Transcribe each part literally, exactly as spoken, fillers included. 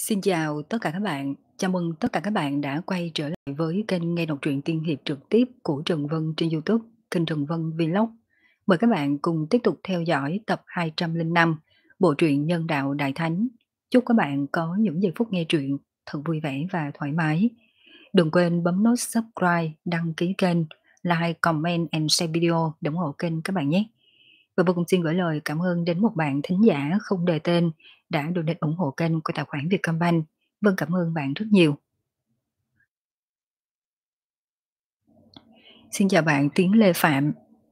Xin chào tất cả các bạn, chào mừng tất cả các bạn đã quay trở lại với kênh nghe đọc truyện tiên hiệp trực tiếp của Trần Vân trên YouTube, kênh Trần Vân Vlog. Mời các bạn cùng tiếp tục theo dõi tập hai trăm lẻ năm bộ truyện Nhân đạo Đại Thánh. Chúc các bạn có những giây phút nghe truyện thật vui vẻ và thoải mái. Đừng quên bấm nút subscribe, đăng ký kênh, like, comment and share video để ủng hộ kênh các bạn nhé. Và vô cùng xin gửi lời cảm ơn đến một bạn thính giả không đề tên đã donate ủng hộ kênh của tài khoản Vietcombank. Vâng, cảm ơn bạn rất nhiều. Xin chào bạn Tiến Lê Phạm.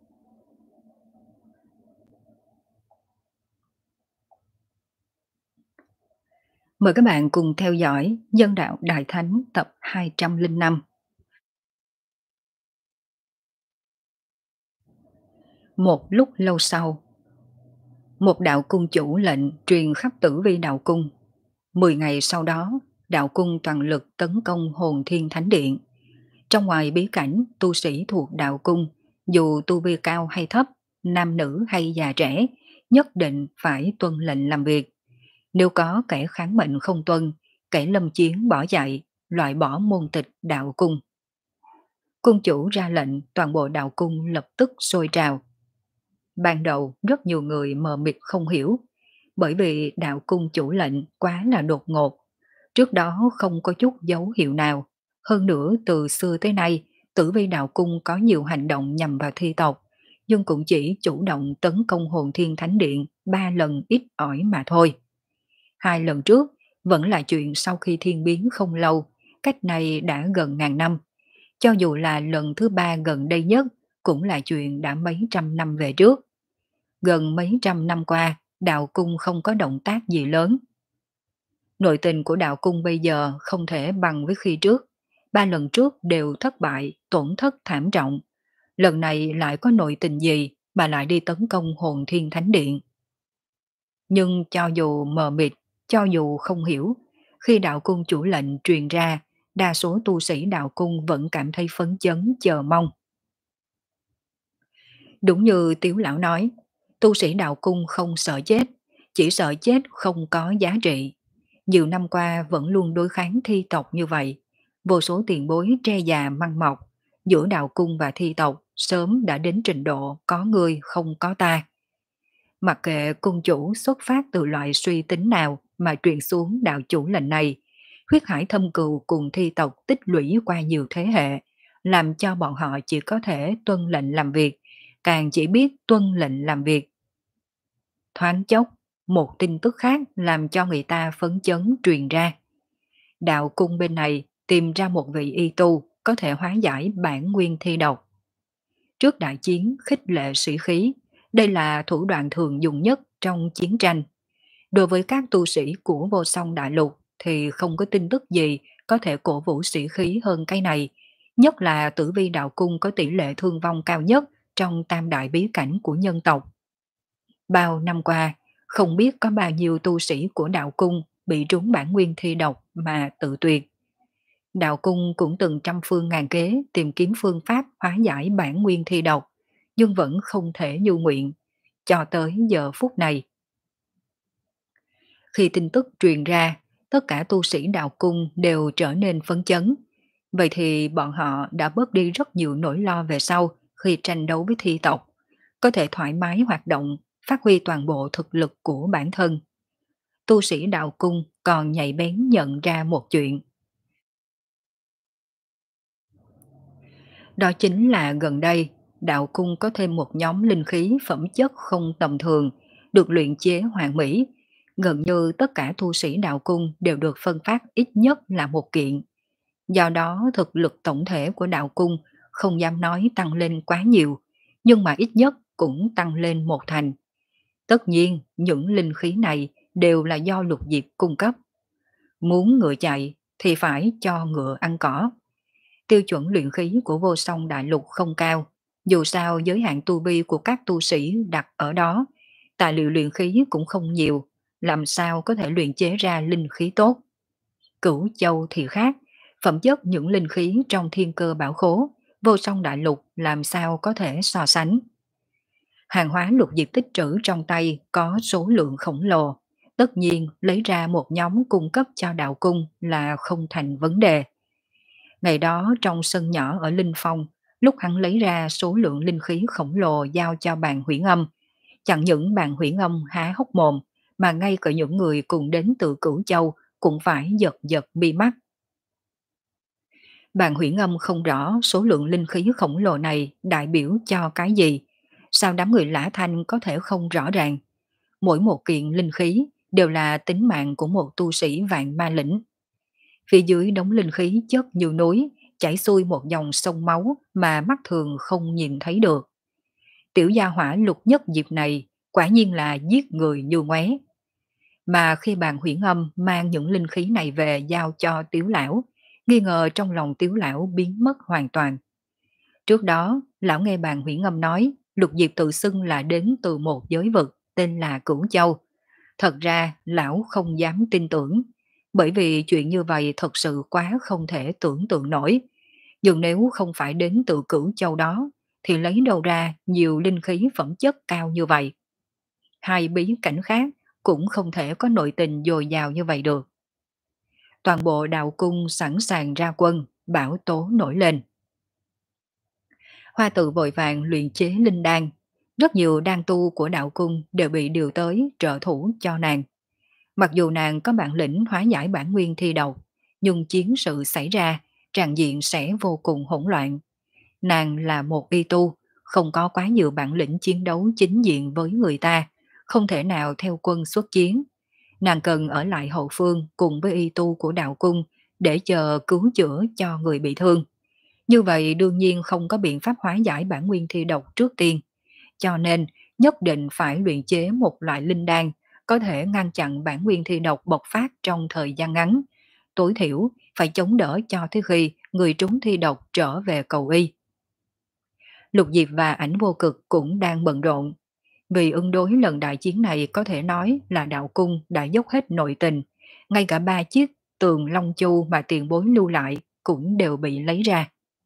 Mời các bạn cùng theo dõi Nhân đạo Đại Thánh tập hai trăm lẻ năm. Một lúc lâu sau, một đạo cung chủ lệnh truyền khắp Tử Vi đạo cung. Mười ngày sau đó, đạo cung toàn lực tấn công Hồn Thiên Thánh Điện. Trong ngoài bí cảnh, tu sĩ thuộc đạo cung, dù tu vi cao hay thấp, nam nữ hay già trẻ, nhất định phải tuân lệnh làm việc. Nếu có kẻ kháng mệnh không tuân, kẻ lâm chiến bỏ chạy, loại bỏ môn tịch đạo cung. Cung chủ ra lệnh, toàn bộ đạo cung lập tức sôi trào. Ban đầu rất nhiều người mờ mịt không hiểu, bởi vì đạo cung chủ lệnh quá là đột ngột. Trước đó không có chút dấu hiệu nào. Hơn nữa từ xưa tới nay, Tử Vi đạo cung có nhiều hành động nhằm vào thi tộc, nhưng cũng chỉ chủ động tấn công Hồn Thiên Thánh Điện ba lần ít ỏi mà thôi. Hai lần trước vẫn là chuyện sau khi thiên biến không lâu, cách này đã gần ngàn năm. Cho dù là lần thứ ba gần đây nhất, cũng là chuyện đã mấy trăm năm về trước. Gần mấy trăm năm qua, đạo cung không có động tác gì lớn. Nội tình của đạo cung bây giờ không thể bằng với khi trước. Ba lần trước đều thất bại, tổn thất thảm trọng. Lần này lại có nội tình gì mà lại đi tấn công Hồn Thiên Thánh Điện. Nhưng cho dù mờ mịt, cho dù không hiểu, khi đạo cung chủ lệnh truyền ra, đa số tu sĩ đạo cung vẫn cảm thấy phấn chấn chờ mong. Đúng như Tiếu Lão nói, tu sĩ đạo cung không sợ chết, chỉ sợ chết không có giá trị. Nhiều năm qua vẫn luôn đối kháng thi tộc như vậy. Vô số tiền bối tre già măng mọc, giữa đạo cung và thi tộc sớm đã đến trình độ có người không có ta. Mặc kệ cung chủ xuất phát từ loại suy tính nào mà truyền xuống đạo chủ lệnh này, huyết hải thâm cừu cùng thi tộc tích lũy qua nhiều thế hệ, làm cho bọn họ chỉ có thể tuân lệnh làm việc, càng chỉ biết tuân lệnh làm việc. Thoáng chốc, một tin tức khác làm cho người ta phấn chấn truyền ra. Đạo cung bên này tìm ra một vị y tu có thể hóa giải bản nguyên thi độc. Trước đại chiến khích lệ sĩ khí, đây là thủ đoạn thường dùng nhất trong chiến tranh. Đối với các tu sĩ của Vô Song Đại Lục thì không có tin tức gì có thể cổ vũ sĩ khí hơn cái này, nhất là Tử Vi đạo cung có tỷ lệ thương vong cao nhất trong tam đại bí cảnh của nhân tộc. Bao năm qua, không biết có bao nhiêu tu sĩ của đạo cung bị trúng bản nguyên thi độc mà tự tuyệt. Đạo cung cũng từng trăm phương ngàn kế tìm kiếm phương pháp hóa giải bản nguyên thi độc, nhưng vẫn không thể như nguyện, cho tới giờ phút này. Khi tin tức truyền ra, tất cả tu sĩ đạo cung đều trở nên phấn chấn. Vậy thì bọn họ đã bớt đi rất nhiều nỗi lo về sau khi tranh đấu với thi tộc, có thể thoải mái hoạt động, phát huy toàn bộ thực lực của bản thân. Tu sĩ đạo cung còn nhạy bén nhận ra một chuyện. Đó chính là gần đây, đạo cung có thêm một nhóm linh khí phẩm chất không tầm thường, được luyện chế hoàn mỹ. Gần như tất cả tu sĩ đạo cung đều được phân phát ít nhất là một kiện. Do đó thực lực tổng thể của đạo cung không dám nói tăng lên quá nhiều, nhưng mà ít nhất cũng tăng lên một thành. Tất nhiên, những linh khí này đều là do Lục Diệp cung cấp. Muốn ngựa chạy thì phải cho ngựa ăn cỏ. Tiêu chuẩn luyện khí của Vô Song Đại Lục không cao, dù sao giới hạn tu vi của các tu sĩ đặt ở đó, tài liệu luyện khí cũng không nhiều, làm sao có thể luyện chế ra linh khí tốt. Cửu Châu thì khác, phẩm chất những linh khí trong thiên cơ bảo khố, Vô Song Đại Lục làm sao có thể so sánh. Hàng hóa Lục Diệp tích trữ trong tay có số lượng khổng lồ, tất nhiên lấy ra một nhóm cung cấp cho đạo cung là không thành vấn đề. Ngày đó trong sân nhỏ ở Linh Phong, lúc hắn lấy ra số lượng linh khí khổng lồ giao cho bàn huyễn âm, chẳng những bàn huyễn âm há hốc mồm, mà ngay cả những người cùng đến từ Cửu Châu cũng phải giật giật mi mắt. Bàn huyễn âm không rõ số lượng linh khí khổng lồ này đại biểu cho cái gì, sao đám người Lã Thanh có thể không rõ ràng. Mỗi một kiện linh khí đều là tính mạng của một tu sĩ vạn ma lĩnh. Phía dưới đống linh khí chất như núi, chảy xuôi một dòng sông máu mà mắt thường không nhìn thấy được. Tiểu gia hỏa lục nhất dịp này quả nhiên là giết người như ngoé. Mà khi bàn huyễn âm mang những linh khí này về giao cho Tiếu lão, nghi ngờ trong lòng Tiếu lão biến mất hoàn toàn. Trước đó, lão nghe bàn huyễn âm nói Lục Diệp tự xưng là đến từ một giới vực tên là Cửu Châu. Thật ra lão không dám tin tưởng, bởi vì chuyện như vậy thật sự quá không thể tưởng tượng nổi. Nhưng nếu không phải đến từ Cửu Châu đó, thì lấy đâu ra nhiều linh khí phẩm chất cao như vậy. Hai bí cảnh khác cũng không thể có nội tình dồi dào như vậy được. Toàn bộ đạo cung sẵn sàng ra quân, bão tố nổi lên. Hoa Tự vội vàng luyện chế linh đan, rất nhiều đan tu của đạo cung đều bị điều tới trợ thủ cho nàng. Mặc dù nàng có bản lĩnh hóa giải bản nguyên thi độc, nhưng chiến sự xảy ra, tràng diện sẽ vô cùng hỗn loạn. Nàng là một y tu, không có quá nhiều bản lĩnh chiến đấu chính diện với người ta, không thể nào theo quân xuất chiến. Nàng cần ở lại hậu phương cùng với y tu của đạo cung để chờ cứu chữa cho người bị thương. Như vậy đương nhiên không có biện pháp hóa giải bản nguyên thi độc trước tiên. Cho nên nhất định phải luyện chế một loại linh đan có thể ngăn chặn bản nguyên thi độc bộc phát trong thời gian ngắn. Tối thiểu phải chống đỡ cho tới khi người trúng thi độc trở về cầu y. Lục Diệp và Ảnh Vô Cực cũng đang bận rộn. Vì ứng đối lần đại chiến này có thể nói là đạo cung đã dốc hết nội tình. Ngay cả ba chiếc tường Long Chu mà tiền bối lưu lại cũng đều bị lấy ra.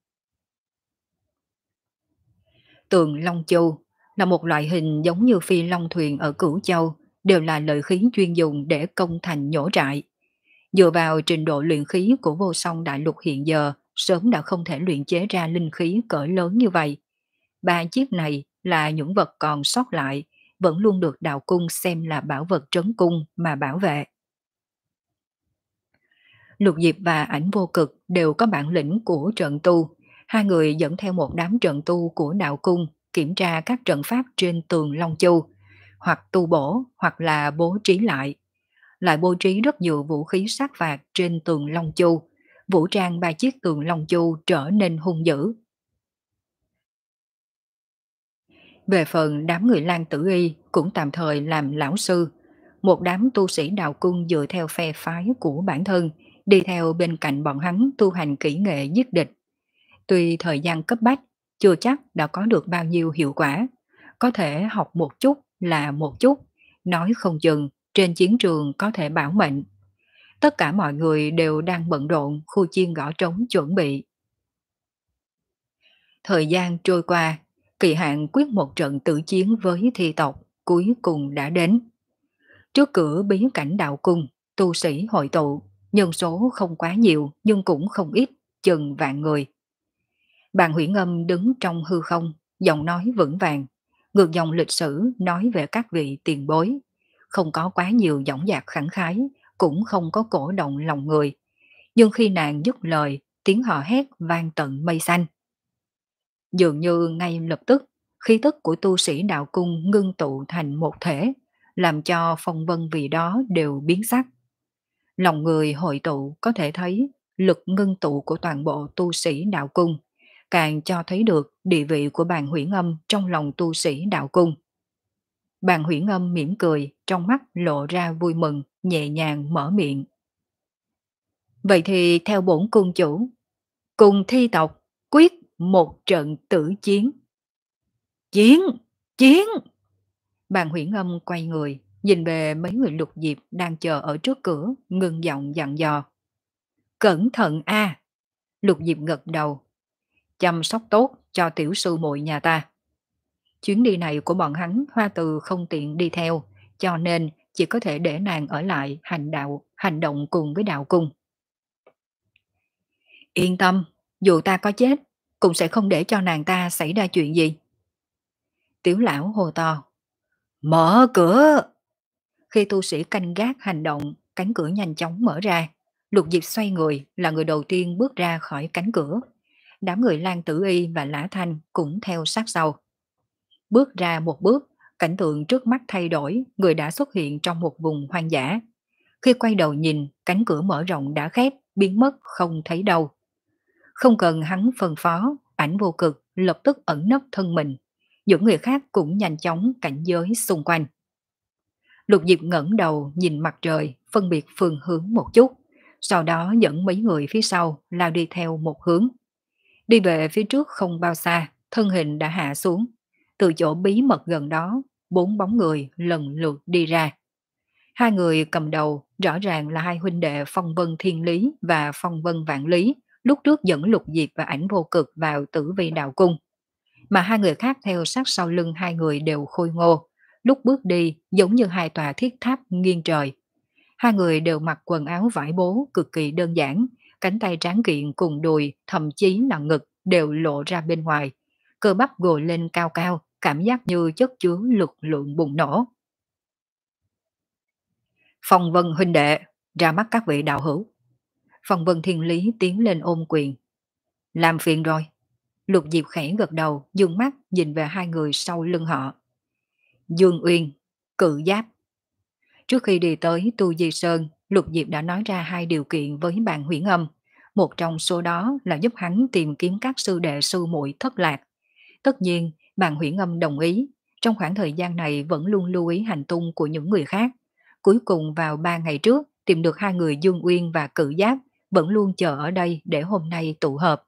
Tường Long Chu là một loại hình giống như phi long thuyền ở Cửu Châu, đều là lợi khí chuyên dùng để công thành nhổ trại. Dựa vào trình độ luyện khí của Vô Song Đại Lục hiện giờ, sớm đã không thể luyện chế ra linh khí cỡ lớn như vậy. Ba chiếc này là những vật còn sót lại, vẫn luôn được đạo cung xem là bảo vật trấn cung mà bảo vệ. Lục Diệp và Ảnh Vô Cực đều có bản lĩnh của trận tu. Hai người dẫn theo một đám trận tu của đạo cung kiểm tra các trận pháp trên tường Long Châu, hoặc tu bổ hoặc là bố trí lại. Lại bố trí rất nhiều vũ khí sát phạt trên tường Long Châu, vũ trang ba chiếc tường Long Châu trở nên hung dữ. Về phần đám người Lan Tử Y cũng tạm thời làm lão sư, một đám tu sĩ đạo cung dựa theo phe phái của bản thân, đi theo bên cạnh bọn hắn tu hành kỹ nghệ giết địch. Tuy thời gian cấp bách, chưa chắc đã có được bao nhiêu hiệu quả, có thể học một chút là một chút, nói không chừng trên chiến trường có thể bảo mệnh. Tất cả mọi người đều đang bận rộn khu chiên gõ trống chuẩn bị. Thời gian trôi qua, kỳ hạn quyết một trận tử chiến với thi tộc cuối cùng đã đến. Trước cửa bí cảnh đạo cung, tu sĩ hội tụ, nhân số không quá nhiều nhưng cũng không ít, chừng vạn người. Bàn Huyễn Âm đứng trong hư không, giọng nói vững vàng, ngược dòng lịch sử nói về các vị tiền bối, không có quá nhiều dõng dạc khẳng khái, cũng không có cổ động lòng người. Nhưng khi nàng dứt lời, tiếng hò hét vang tận mây xanh. Dường như ngay lập tức, khí tức của tu sĩ đạo cung ngưng tụ thành một thể, làm cho phong vân vì đó đều biến sắc. Lòng người hội tụ có thể thấy lực ngưng tụ của toàn bộ tu sĩ đạo cung, càng cho thấy được địa vị của Bàn Huyễn Âm trong lòng tu sĩ đạo cung. Bàn Huyễn Âm mỉm cười, trong mắt lộ ra vui mừng, nhẹ nhàng mở miệng. Vậy thì theo bổn cung chủ, cùng thi tộc quyết một trận tử chiến. Chiến! Chiến! Bàn Huyễn Âm quay người, nhìn về mấy người Lục Diệp đang chờ ở trước cửa, ngưng giọng dặn dò. Cẩn thận a! Lục Diệp gật đầu. Chăm sóc tốt cho tiểu sư muội nhà ta. Chuyến đi này của bọn hắn Hoa Từ không tiện đi theo, cho nên chỉ có thể để nàng ở lại hành đạo, hành động cùng với đạo cung. Yên tâm, dù ta có chết, cũng sẽ không để cho nàng ta xảy ra chuyện gì. Tiểu lão hô to. Mở cửa! Khi tu sĩ canh gác hành động, cánh cửa nhanh chóng mở ra. Lục Diệp xoay người là người đầu tiên bước ra khỏi cánh cửa. Đám người Lan Tử Y và Lã Thanh cũng theo sát sau. Bước ra một bước, cảnh tượng trước mắt thay đổi, người đã xuất hiện trong một vùng hoang dã. Khi quay đầu nhìn, cánh cửa mở rộng đã khép, biến mất không thấy đâu. Không cần hắn phân phó, ảnh vô cực lập tức ẩn nấp thân mình. Những người khác cũng nhanh chóng cảnh giới xung quanh. Lục Diệp ngẩng đầu nhìn mặt trời, phân biệt phương hướng một chút, sau đó dẫn mấy người phía sau lao đi theo một hướng. Đi về phía trước không bao xa, thân hình đã hạ xuống. Từ chỗ bí mật gần đó, bốn bóng người lần lượt đi ra. Hai người cầm đầu rõ ràng là hai huynh đệ Phong Vân Thiên Lý và Phong Vân Vạn Lý, lúc trước dẫn Lục Diệp và ảnh vô cực vào Tử Vi Đạo Cung. Mà hai người khác theo sát sau lưng hai người đều khôi ngô, lúc bước đi giống như hai tòa thiết tháp nghiêng trời. Hai người đều mặc quần áo vải bố cực kỳ đơn giản, cánh tay tráng kiện cùng đùi, thậm chí là ngực đều lộ ra bên ngoài. Cơ bắp gồi lên cao cao, cảm giác như chất chứa lực lượng bùng nổ. Phong Vân huynh đệ, ra mắt các vị đạo hữu. Phong Vân Thiên Lý tiến lên ôm quyền. Làm phiền rồi. Lục Diệp khẽ gật đầu, dương mắt nhìn về hai người sau lưng họ. Dương Uyên, Cự Giáp. Trước khi đi tới Tu Di Sơn, Lục Diệp đã nói ra hai điều kiện với bạn Huyễn Âm. Một trong số đó là giúp hắn tìm kiếm các sư đệ sư muội thất lạc. Tất nhiên, bạn Huyễn Âm đồng ý. Trong khoảng thời gian này vẫn luôn lưu ý hành tung của những người khác. Cuối cùng vào ba ngày trước, tìm được hai người Dương Uyên và Cự Giáp, vẫn luôn chờ ở đây để hôm nay tụ hợp.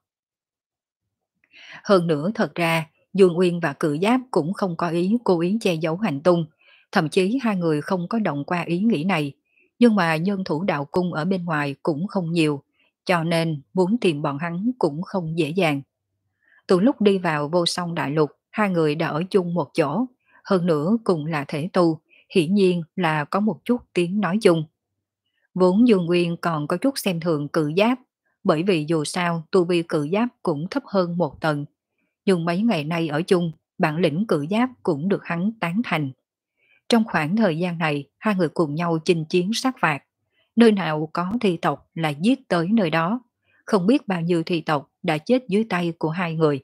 Hơn nữa thật ra, Dương Uyên và Cự Giáp cũng không có ý cố ý che giấu hành tung, thậm chí hai người không có động qua ý nghĩ này, nhưng mà nhân thủ đạo cung ở bên ngoài cũng không nhiều, cho nên muốn tìm bọn hắn cũng không dễ dàng. Từ lúc đi vào Vô Song Đại Lục, hai người đã ở chung một chỗ, hơn nữa cùng là thể tu, hiển nhiên là có một chút tiếng nói chung. Vốn Dương Nguyên còn có chút xem thường Cự Giáp, bởi vì dù sao tu vi Cự Giáp cũng thấp hơn một tầng. Nhưng mấy ngày nay ở chung, bản lĩnh Cự Giáp cũng được hắn tán thành. Trong khoảng thời gian này, hai người cùng nhau chinh chiến sát phạt. Nơi nào có thi tộc là giết tới nơi đó. Không biết bao nhiêu thi tộc đã chết dưới tay của hai người.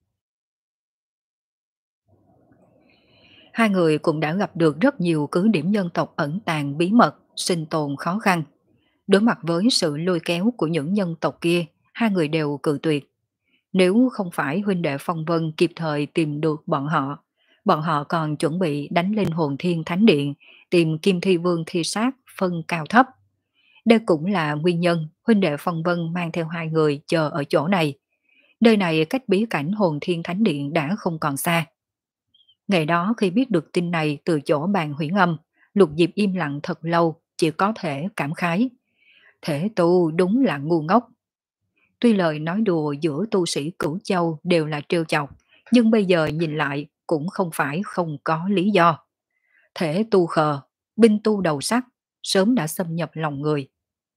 Hai người cũng đã gặp được rất nhiều cứ điểm nhân tộc ẩn tàng bí mật, sinh tồn khó khăn. Đối mặt với sự lôi kéo của những nhân tộc kia, hai người đều cự tuyệt. Nếu không phải huynh đệ Phong Vân kịp thời tìm được bọn họ, bọn họ còn chuẩn bị đánh lên Hồn Thiên Thánh Điện, tìm Kim Thi Vương thi sát phân cao thấp. Đây cũng là nguyên nhân huynh đệ Phong Vân mang theo hai người chờ ở chỗ này. Nơi này cách bí cảnh Hồn Thiên Thánh Điện đã không còn xa. Ngày đó khi biết được tin này từ chỗ bàn Huyễn Âm, Lục Diệp im lặng thật lâu, chỉ có thể cảm khái. Thể tu đúng là ngu ngốc. Tuy lời nói đùa giữa tu sĩ Cửu Châu đều là trêu chọc, nhưng bây giờ nhìn lại cũng không phải không có lý do. Thể tu khờ, binh tu đầu sắt, sớm đã xâm nhập lòng người.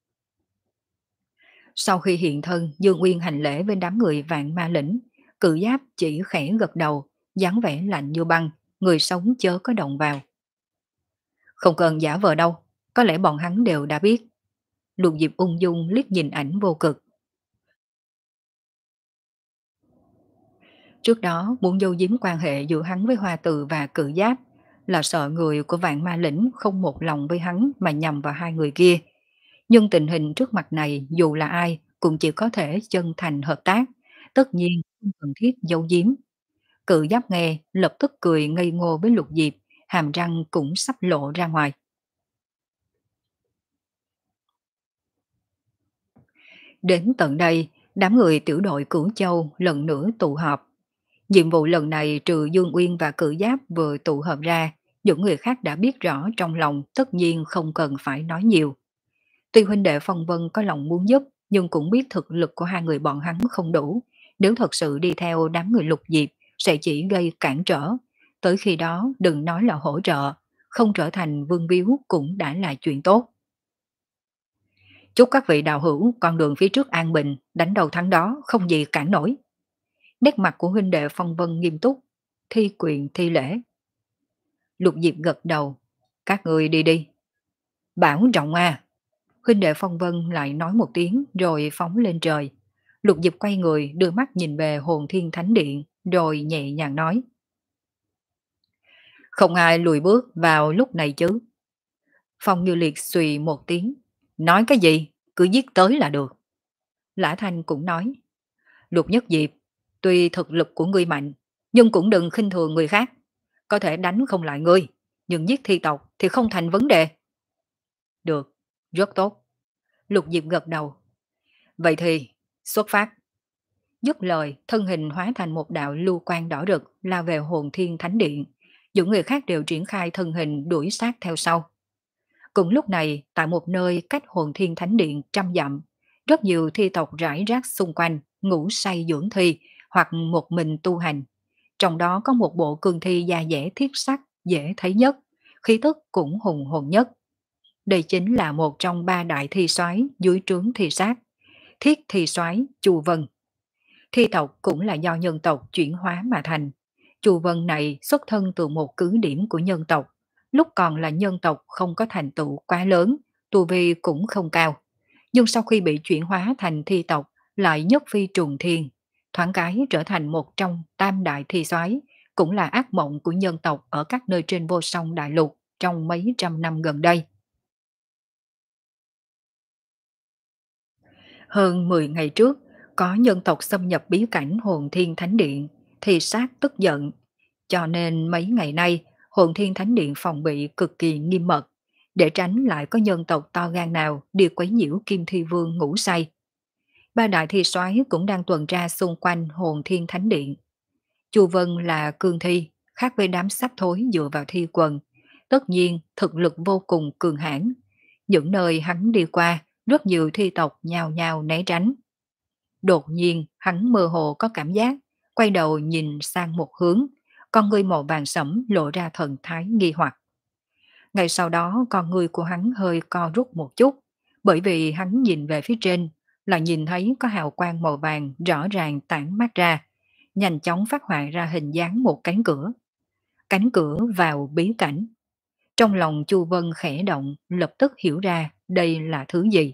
Sau khi hiện thân, Dương Uyên hành lễ với đám người Vạn Ma Lĩnh, Cự Giáp chỉ khẽ gật đầu, dáng vẻ lạnh như băng, người sống chớ có động vào. Không cần giả vờ đâu, có lẽ bọn hắn đều đã biết. Lục Diệp ung dung liếc nhìn ảnh vô cực. Trước đó muốn giấu giếm quan hệ giữa hắn với Hoa Từ và Cự Giáp là sợ người của Vạn Ma Lĩnh không một lòng với hắn mà nhầm vào hai người kia. Nhưng tình hình trước mặt này dù là ai cũng chỉ có thể chân thành hợp tác, tất nhiên không cần thiết giấu giếm. Cự Giáp nghe lập tức cười ngây ngô với Lục Diệp, hàm răng cũng sắp lộ ra ngoài. Đến tận đây, đám người tiểu đội Cửu Châu lần nữa tụ họp. Nhiệm vụ lần này trừ Dương Uyên và Cự Giáp vừa tụ hợp ra, những người khác đã biết rõ trong lòng, tất nhiên không cần phải nói nhiều. Tuy huynh đệ Phong Vân có lòng muốn giúp, nhưng cũng biết thực lực của hai người bọn hắn không đủ. Nếu thật sự đi theo đám người Lục Diệp, sẽ chỉ gây cản trở. Tới khi đó đừng nói là hỗ trợ, không trở thành vương biếu cũng đã là chuyện tốt. Chúc các vị đạo hữu con đường phía trước an bình, đánh đầu thắng đó, không gì cản nổi. Nét mặt của huynh đệ Phong Vân nghiêm túc, thi quyền thi lễ. Lục Diệp gật đầu, các người đi đi. Bảo trọng à. Huynh đệ Phong Vân lại nói một tiếng rồi phóng lên trời. Lục Diệp quay người đưa mắt nhìn về Hồn Thiên Thánh Điện rồi nhẹ nhàng nói. Không ai lùi bước vào lúc này chứ. Phong Như Liệt xùy một tiếng. Nói cái gì? Cứ giết tới là được. Lã Thanh cũng nói. Lục Nhất Diệp, tuy thực lực của ngươi mạnh, nhưng cũng đừng khinh thường người khác. Có thể đánh không lại ngươi, nhưng giết thi tộc thì không thành vấn đề. Được, rất tốt. Lục Diệp gật đầu. Vậy thì, xuất phát. Dứt lời, thân hình hóa thành một đạo lưu quang đỏ rực lao về Hồn Thiên Thánh Điện. Những người khác đều triển khai thân hình đuổi sát theo sau. Cùng lúc này, tại một nơi cách Hồn Thiên Thánh Điện trăm dặm, rất nhiều thi tộc rải rác xung quanh, ngủ say dưỡng thi hoặc một mình tu hành. Trong đó có một bộ cương thi da dẻ thiết sắc, dễ thấy nhất, khí tức cũng hùng hồn nhất. Đây chính là một trong ba đại thi soái dưới trướng thi sát, thiết thi soái Chu Vân. Thi tộc cũng là do nhân tộc chuyển hóa mà thành. Chu Vân này xuất thân từ một cứ điểm của nhân tộc. Lúc còn là nhân tộc không có thành tựu quá lớn, tu vi cũng không cao. Nhưng sau khi bị chuyển hóa thành thi tộc lại nhất phi trùng thiên, thoáng cái trở thành một trong tam đại thi soái, cũng là ác mộng của nhân tộc ở các nơi trên vô song đại lục trong mấy trăm năm gần đây. Hơn mười ngày trước, có nhân tộc xâm nhập bí cảnh Hồn Thiên Thánh Điện, thì sát tức giận. Cho nên mấy ngày nay, Hồn Thiên Thánh Điện phòng bị cực kỳ nghiêm mật, để tránh lại có nhân tộc to gan nào đi quấy nhiễu Kim Thi Vương ngủ say. Ba đại thi soái cũng đang tuần tra xung quanh Hồn Thiên Thánh Điện. Chu Vân là cương thi, khác với đám sắp thối dựa vào thi quần. Tất nhiên, thực lực vô cùng cường hãn. Những nơi hắn đi qua, rất nhiều thi tộc nhào nhào né tránh. Đột nhiên, hắn mơ hồ có cảm giác, quay đầu nhìn sang một hướng, con ngươi màu vàng sẫm lộ ra thần thái nghi hoặc. Ngay sau đó, con ngươi của hắn hơi co rút một chút, bởi vì hắn nhìn về phía trên, là nhìn thấy có hào quang màu vàng rõ ràng tản mát ra, nhanh chóng phát họa ra hình dáng một cánh cửa. Cánh cửa vào bí cảnh. Trong lòng Chu Vân khẽ động, lập tức hiểu ra đây là thứ gì.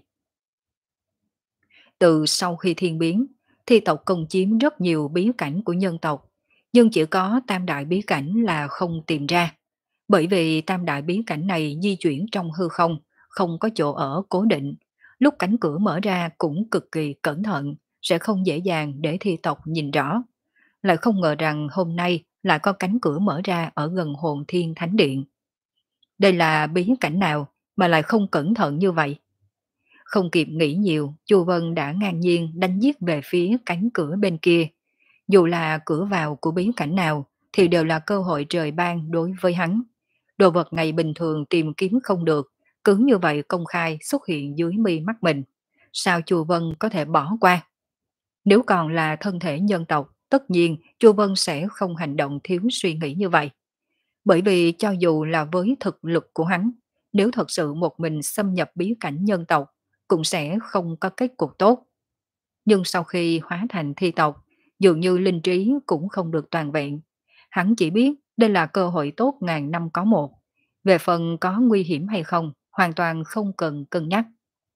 Từ sau khi thiên biến, thi tộc công chiếm rất nhiều bí cảnh của nhân tộc, nhưng chỉ có tam đại bí cảnh là không tìm ra. Bởi vì tam đại bí cảnh này di chuyển trong hư không, không có chỗ ở cố định. Lúc cánh cửa mở ra cũng cực kỳ cẩn thận, sẽ không dễ dàng để thi tộc nhìn rõ. Lại không ngờ rằng hôm nay lại có cánh cửa mở ra ở gần Hồn Thiên Thánh Điện. Đây là bí cảnh nào mà lại không cẩn thận như vậy? Không kịp nghĩ nhiều, Chu Vân đã ngang nhiên đánh giết về phía cánh cửa bên kia. Dù là cửa vào của bí cảnh nào thì đều là cơ hội trời ban đối với hắn. Đồ vật ngày bình thường tìm kiếm không được, cứ như vậy công khai xuất hiện dưới mi mắt mình. Sao Chu Vân có thể bỏ qua? Nếu còn là thân thể nhân tộc, tất nhiên Chu Vân sẽ không hành động thiếu suy nghĩ như vậy. Bởi vì cho dù là với thực lực của hắn, nếu thật sự một mình xâm nhập bí cảnh nhân tộc, cũng sẽ không có kết cục tốt. Nhưng sau khi hóa thành thi tộc, dường như linh trí cũng không được toàn vẹn. Hắn chỉ biết đây là cơ hội tốt ngàn năm có một. Về phần có nguy hiểm hay không, hoàn toàn không cần cân nhắc.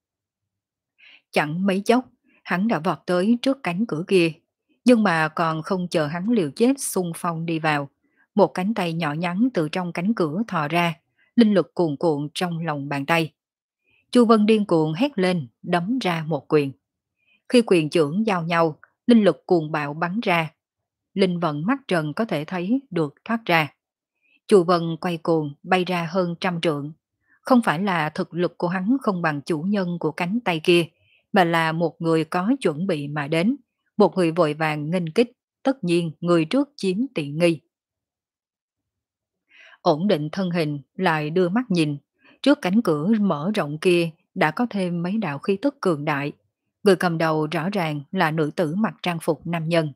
Chẳng mấy chốc, hắn đã vọt tới trước cánh cửa kia. Nhưng mà còn không chờ hắn liều chết xung phong đi vào. Một cánh tay nhỏ nhắn từ trong cánh cửa thò ra, linh lực cuồn cuộn trong lòng bàn tay. Chu Vân điên cuồng hét lên, đấm ra một quyền. Khi quyền chưởng giao nhau, linh lực cuồng bạo bắn ra. Linh vận mắt trần có thể thấy được thoát ra. Chu Vân quay cuồng bay ra hơn trăm trượng. Không phải là thực lực của hắn không bằng chủ nhân của cánh tay kia, mà là một người có chuẩn bị mà đến. Một người vội vàng nghênh kích, tất nhiên người trước chiếm tiện nghi. Ổn định thân hình lại đưa mắt nhìn, trước cánh cửa mở rộng kia đã có thêm mấy đạo khí tức cường đại. Người cầm đầu rõ ràng là nữ tử mặc trang phục nam nhân.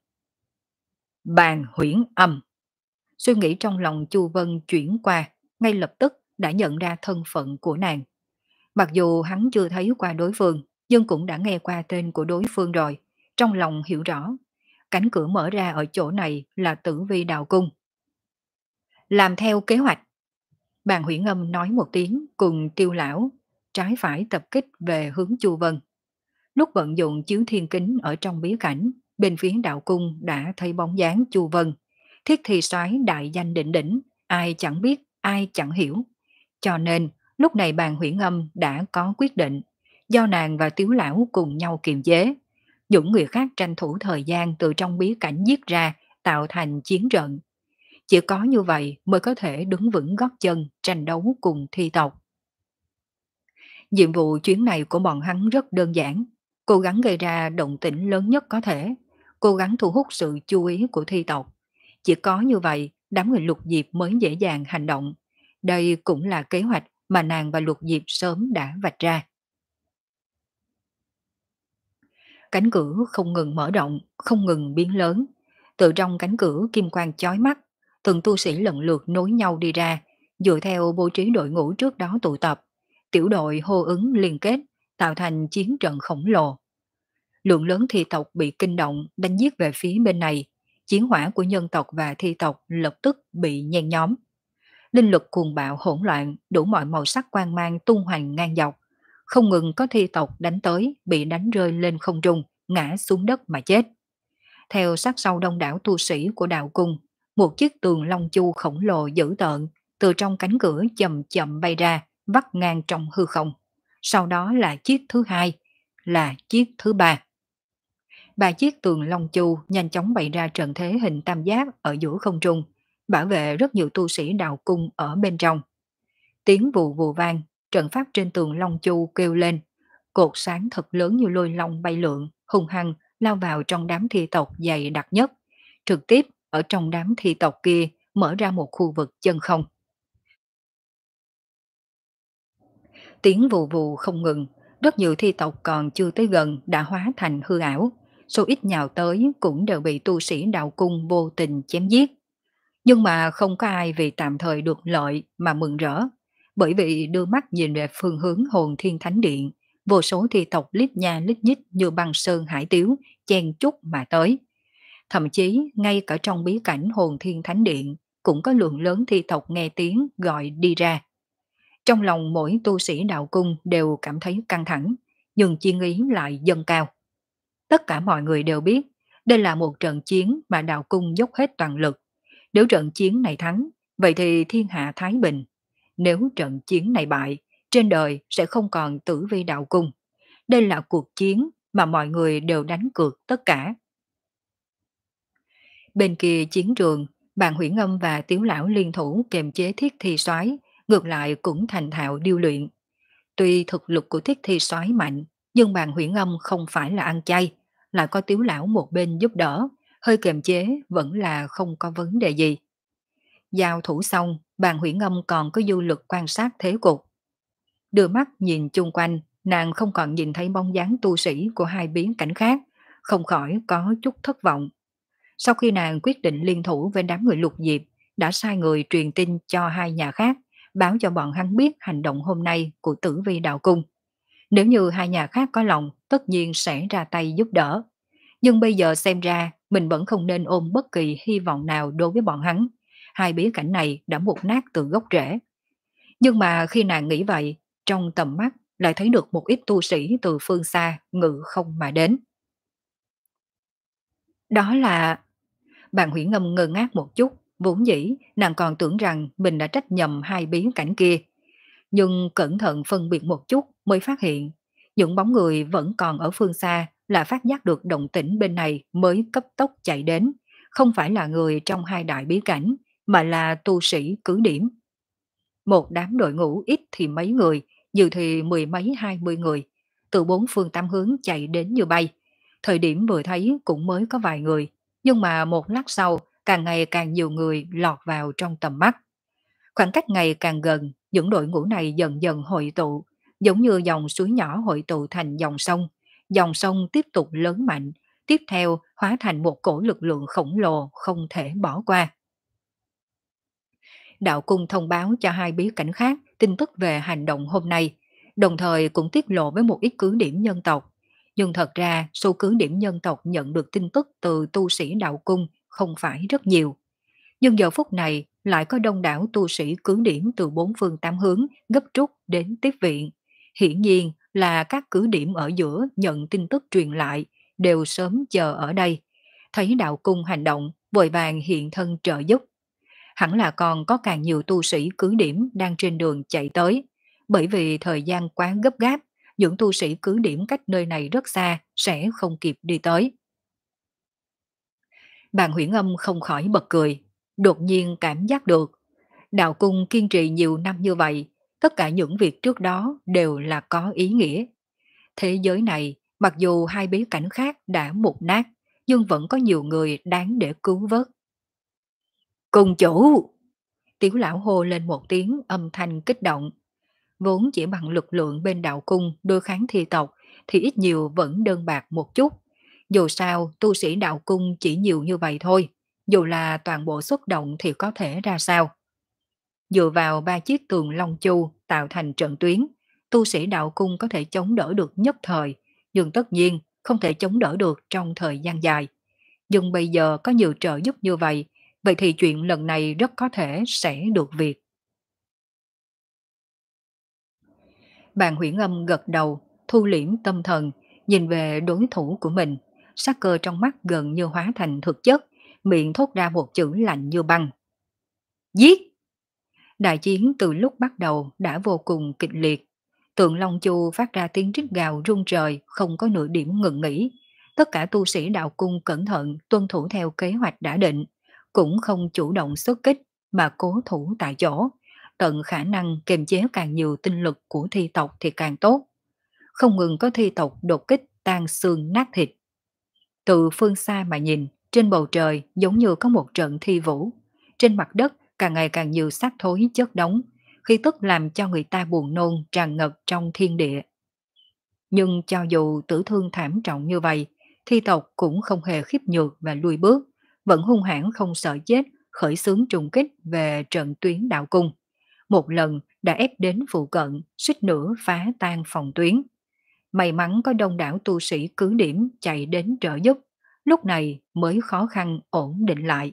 Bàn huyễn âm. Suy nghĩ trong lòng Chu Vân chuyển qua, ngay lập tức đã nhận ra thân phận của nàng. Mặc dù hắn chưa thấy qua đối phương, nhưng cũng đã nghe qua tên của đối phương rồi. Trong lòng hiểu rõ, cánh cửa mở ra ở chỗ này là Tử Vi Đạo Cung. Làm theo kế hoạch, Bàn Huyễn Ngâm nói một tiếng cùng Tiêu lão trái phải tập kích về hướng Chu Vân. Lúc vận dụng chiếu thiên kính ở trong bí cảnh, bên phía đạo cung đã thấy bóng dáng Chu Vân. Thiết thì soái đại danh đỉnh đỉnh, ai chẳng biết, ai chẳng hiểu. Cho nên, lúc này Bàn Huyễn Ngâm đã có quyết định, do nàng và Tiếu lão cùng nhau kiềm chế. Những người khác tranh thủ thời gian từ trong bí cảnh giết ra, tạo thành chiến trận. Chỉ có như vậy mới có thể đứng vững gót chân tranh đấu cùng thi tộc. Nhiệm vụ chuyến này của bọn hắn rất đơn giản, cố gắng gây ra động tĩnh lớn nhất có thể, cố gắng thu hút sự chú ý của thi tộc. Chỉ có như vậy, đám người Lục Diệp mới dễ dàng hành động. Đây cũng là kế hoạch mà nàng và Lục Diệp sớm đã vạch ra. Cánh cửa không ngừng mở rộng, không ngừng biến lớn. Từ trong cánh cửa kim quang chói mắt, từng tu sĩ lần lượt nối nhau đi ra, dựa theo bố trí đội ngũ trước đó tụ tập. Tiểu đội hô ứng liên kết, tạo thành chiến trận khổng lồ. Lượng lớn thi tộc bị kinh động, đánh giết về phía bên này. Chiến hỏa của nhân tộc và thi tộc lập tức bị nhen nhóm. Linh lực cuồng bạo hỗn loạn, đủ mọi màu sắc quang mang tung hoành ngang dọc. Không ngừng có thi tộc đánh tới, bị đánh rơi lên không trung, ngã xuống đất mà chết. Theo sát sau đông đảo tu sĩ của đạo cung, một chiếc tường long chu khổng lồ dữ tợn từ trong cánh cửa chậm chậm bay ra, vắt ngang trong hư không. Sau đó là chiếc thứ hai, là chiếc thứ ba. Ba chiếc tường long chu nhanh chóng bày ra trận thế hình tam giác ở giữa không trung, bảo vệ rất nhiều tu sĩ đạo cung ở bên trong. Tiếng vù vù vang, trận pháp trên tường long chu kêu lên, cột sáng thật lớn như lôi long bay lượn, hung hăng lao vào trong đám thi tộc dày đặc nhất, trực tiếp ở trong đám thi tộc kia mở ra một khu vực chân không. Tiếng vù vù không ngừng, rất nhiều thi tộc còn chưa tới gần đã hóa thành hư ảo, số ít nhào tới cũng đều bị tu sĩ đạo cung vô tình chém giết. Nhưng mà không có ai vì tạm thời được lợi mà mừng rỡ, bởi vì đưa mắt nhìn về phương hướng hồn thiên thánh điện, vô số thi tộc lít nha lít nhít như băng sơn hải tiếu, chen chúc mà tới. Thậm chí ngay cả trong bí cảnh hồn thiên thánh điện cũng có lượng lớn thi tộc nghe tiếng gọi đi ra. Trong lòng mỗi tu sĩ đạo cung đều cảm thấy căng thẳng, nhưng chi ý lại dâng cao. Tất cả mọi người đều biết, đây là một trận chiến mà đạo cung dốc hết toàn lực. Nếu trận chiến này thắng, vậy thì thiên hạ thái bình. Nếu trận chiến này bại, trên đời sẽ không còn Tử Vi đạo cung. Đây là cuộc chiến mà mọi người đều đánh cược tất cả. Bên kia chiến trường, Bàn Huyễn Ngâm và Tiếu lão liên thủ kềm chế Thiết Thi Soái, ngược lại cũng thành thạo điêu luyện. Tuy thực lực của Thiết Thi Soái mạnh, nhưng Bàn Huyễn Ngâm không phải là ăn chay, lại có Tiếu lão một bên giúp đỡ, hơi kềm chế vẫn là không có vấn đề gì. Giao thủ xong, Bàn Huyễn Ngâm còn có dư lực quan sát thế cục. Đưa mắt nhìn chung quanh, nàng không còn nhìn thấy bóng dáng tu sĩ của hai biến cảnh khác, không khỏi có chút thất vọng. Sau khi nàng quyết định liên thủ với đám người Lục Diệp, đã sai người truyền tin cho hai nhà khác, báo cho bọn hắn biết hành động hôm nay của Tử Vi đạo cung. Nếu như hai nhà khác có lòng, tất nhiên sẽ ra tay giúp đỡ. Nhưng bây giờ xem ra, mình vẫn không nên ôm bất kỳ hy vọng nào đối với bọn hắn. Hai bí cảnh này đã mục nát từ gốc rễ. Nhưng mà khi nàng nghĩ vậy, trong tầm mắt lại thấy được một ít tu sĩ từ phương xa ngự không mà đến. Đó là... Bàn Huyễn Ngâm ngơ ngác một chút, vốn dĩ nàng còn tưởng rằng mình đã trách nhầm hai bí cảnh kia. Nhưng cẩn thận phân biệt một chút mới phát hiện, những bóng người vẫn còn ở phương xa là phát giác được động tĩnh bên này mới cấp tốc chạy đến, không phải là người trong hai đại bí cảnh, mà là tu sĩ cứ điểm. Một đám đội ngũ ít thì mấy người, nhiều thì mười mấy hai mươi người, từ bốn phương tám hướng chạy đến như bay. Thời điểm vừa thấy cũng mới có vài người, nhưng mà một lát sau, càng ngày càng nhiều người lọt vào trong tầm mắt. Khoảng cách ngày càng gần, những đội ngũ này dần dần hội tụ, giống như dòng suối nhỏ hội tụ thành dòng sông. Dòng sông tiếp tục lớn mạnh, tiếp theo hóa thành một cổ lực lượng khổng lồ không thể bỏ qua. Đạo cung thông báo cho hai bí cảnh khác tin tức về hành động hôm nay, đồng thời cũng tiết lộ với một ít cứ điểm nhân tộc. Nhưng thật ra số cứ điểm nhân tộc nhận được tin tức từ tu sĩ đạo cung không phải rất nhiều. Nhưng giờ phút này lại có đông đảo tu sĩ cứ điểm từ bốn phương tám hướng gấp rút đến tiếp viện. Hiển nhiên là các cứ điểm ở giữa nhận tin tức truyền lại đều sớm chờ ở đây. Thấy đạo cung hành động, vội vàng hiện thân trợ giúp. Hẳn là còn có càng nhiều tu sĩ cứ điểm đang trên đường chạy tới. Bởi vì thời gian quá gấp gáp, những tu sĩ cứ điểm cách nơi này rất xa sẽ không kịp đi tới. Bàn huyễn âm không khỏi bật cười, đột nhiên cảm giác được. Đạo cung kiên trì nhiều năm như vậy, tất cả những việc trước đó đều là có ý nghĩa. Thế giới này, mặc dù hai bí cảnh khác đã mục nát, nhưng vẫn có nhiều người đáng để cứu vớt. Cùng chủ! Tiểu lão hô lên một tiếng âm thanh kích động. Vốn chỉ bằng lực lượng bên đạo cung đối kháng thi tộc, thì ít nhiều vẫn đơn bạc một chút. Dù sao, tu sĩ đạo cung chỉ nhiều như vậy thôi. Dù là toàn bộ xuất động thì có thể ra sao. Dựa vào ba chiếc tường long chu tạo thành trận tuyến, tu sĩ đạo cung có thể chống đỡ được nhất thời, nhưng tất nhiên không thể chống đỡ được trong thời gian dài. Nhưng bây giờ có nhiều trợ giúp như vậy, vậy thì chuyện lần này rất có thể sẽ được việc. Bàn huyễn âm gật đầu, thu liễm tâm thần, nhìn về đối thủ của mình. Sắc cơ trong mắt gần như hóa thành thực chất, miệng thốt ra một chữ lạnh như băng. Giết! Đại chiến từ lúc bắt đầu đã vô cùng kịch liệt. Tượng Long Chu phát ra tiếng rít gào rung trời, không có nửa điểm ngừng nghỉ. Tất cả tu sĩ đạo cung cẩn thận tuân thủ theo kế hoạch đã định, cũng không chủ động xuất kích mà cố thủ tại chỗ, tận khả năng kiềm chế càng nhiều tinh lực của thi tộc thì càng tốt. Không ngừng có thi tộc đột kích tan xương nát thịt. Từ phương xa mà nhìn, trên bầu trời giống như có một trận thi vũ. Trên mặt đất càng ngày càng nhiều xác thối chất đống, khi tức làm cho người ta buồn nôn tràn ngập trong thiên địa. Nhưng cho dù tử thương thảm trọng như vậy, thi tộc cũng không hề khiếp nhược và lùi bước, vẫn hung hãn không sợ chết, khởi xướng trùng kích về trận tuyến đạo cung. Một lần đã ép đến phụ cận, suýt nữa phá tan phòng tuyến. May mắn có đông đảo tu sĩ cứ điểm chạy đến trợ giúp, lúc này mới khó khăn ổn định lại.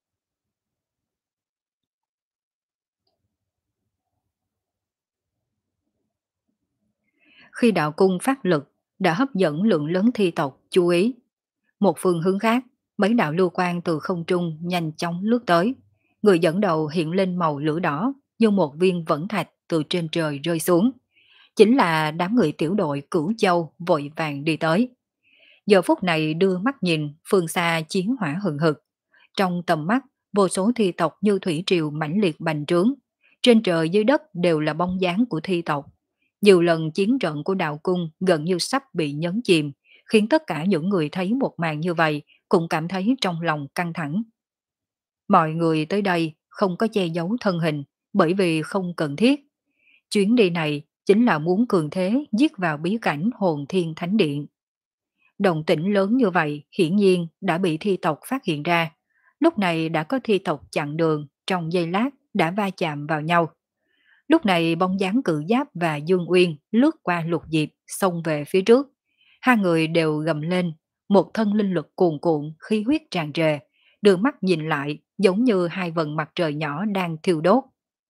Khi đạo cung phát lực, đã hấp dẫn lượng lớn thi tộc chú ý. Một phương hướng khác, mấy đạo lưu quang từ không trung nhanh chóng lướt tới. Người dẫn đầu hiện lên màu lửa đỏ, như một viên vẫn thạch từ trên trời rơi xuống. Chính là đám người tiểu đội Cửu Châu vội vàng đi tới. Giờ phút này đưa mắt nhìn, phương xa chiến hỏa hừng hực. Trong tầm mắt, vô số thi tộc như thủy triều mãnh liệt bành trướng. Trên trời dưới đất đều là bóng dáng của thi tộc. Nhiều lần chiến trận của đạo cung gần như sắp bị nhấn chìm, khiến tất cả những người thấy một màn như vậy cũng cảm thấy trong lòng căng thẳng. Mọi người tới đây không có che giấu thân hình, bởi vì không cần thiết. Chuyến đi này chính là muốn cường thế giết vào bí cảnh hồn thiên thánh điện. Động tĩnh lớn như vậy hiển nhiên đã bị thi tộc phát hiện ra. Lúc này đã có thi tộc chặn đường, trong giây lát đã va chạm vào nhau. Lúc này bóng dáng Cự Giáp và Dương Uyên lướt qua Lục Diệp xông về phía trước. Hai người đều gầm lên, một thân linh lực cuồn cuộn, khí huyết tràn trề, đưa mắt nhìn lại giống như hai vầng mặt trời nhỏ đang thiêu đốt.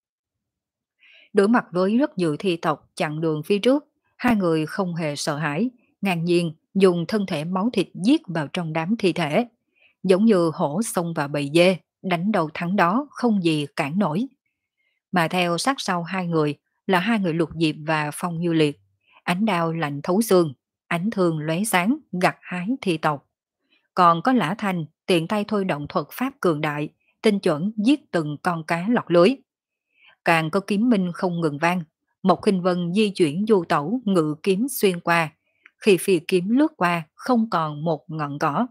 Đối mặt với rất nhiều thi tộc chặn đường phía trước, hai người không hề sợ hãi, ngang nhiên dùng thân thể máu thịt giết vào trong đám thi thể. Giống như hổ xông vào bầy dê, đánh đầu thắng đó không gì cản nổi. Mà theo sát sau hai người là hai người Lục Diệp và Phong Như Liệt. Ánh đao lạnh thấu xương, ánh thương lóe sáng gặt hái thi tộc. Còn có Lã Thanh tiện tay thôi động thuật pháp cường đại, tinh chuẩn giết từng con cá lọt lưới. Càng có kiếm minh không ngừng vang, Mộc Khinh Vân di chuyển du tẩu ngự kiếm xuyên qua, khi phi kiếm lướt qua không còn một ngọn cỏ.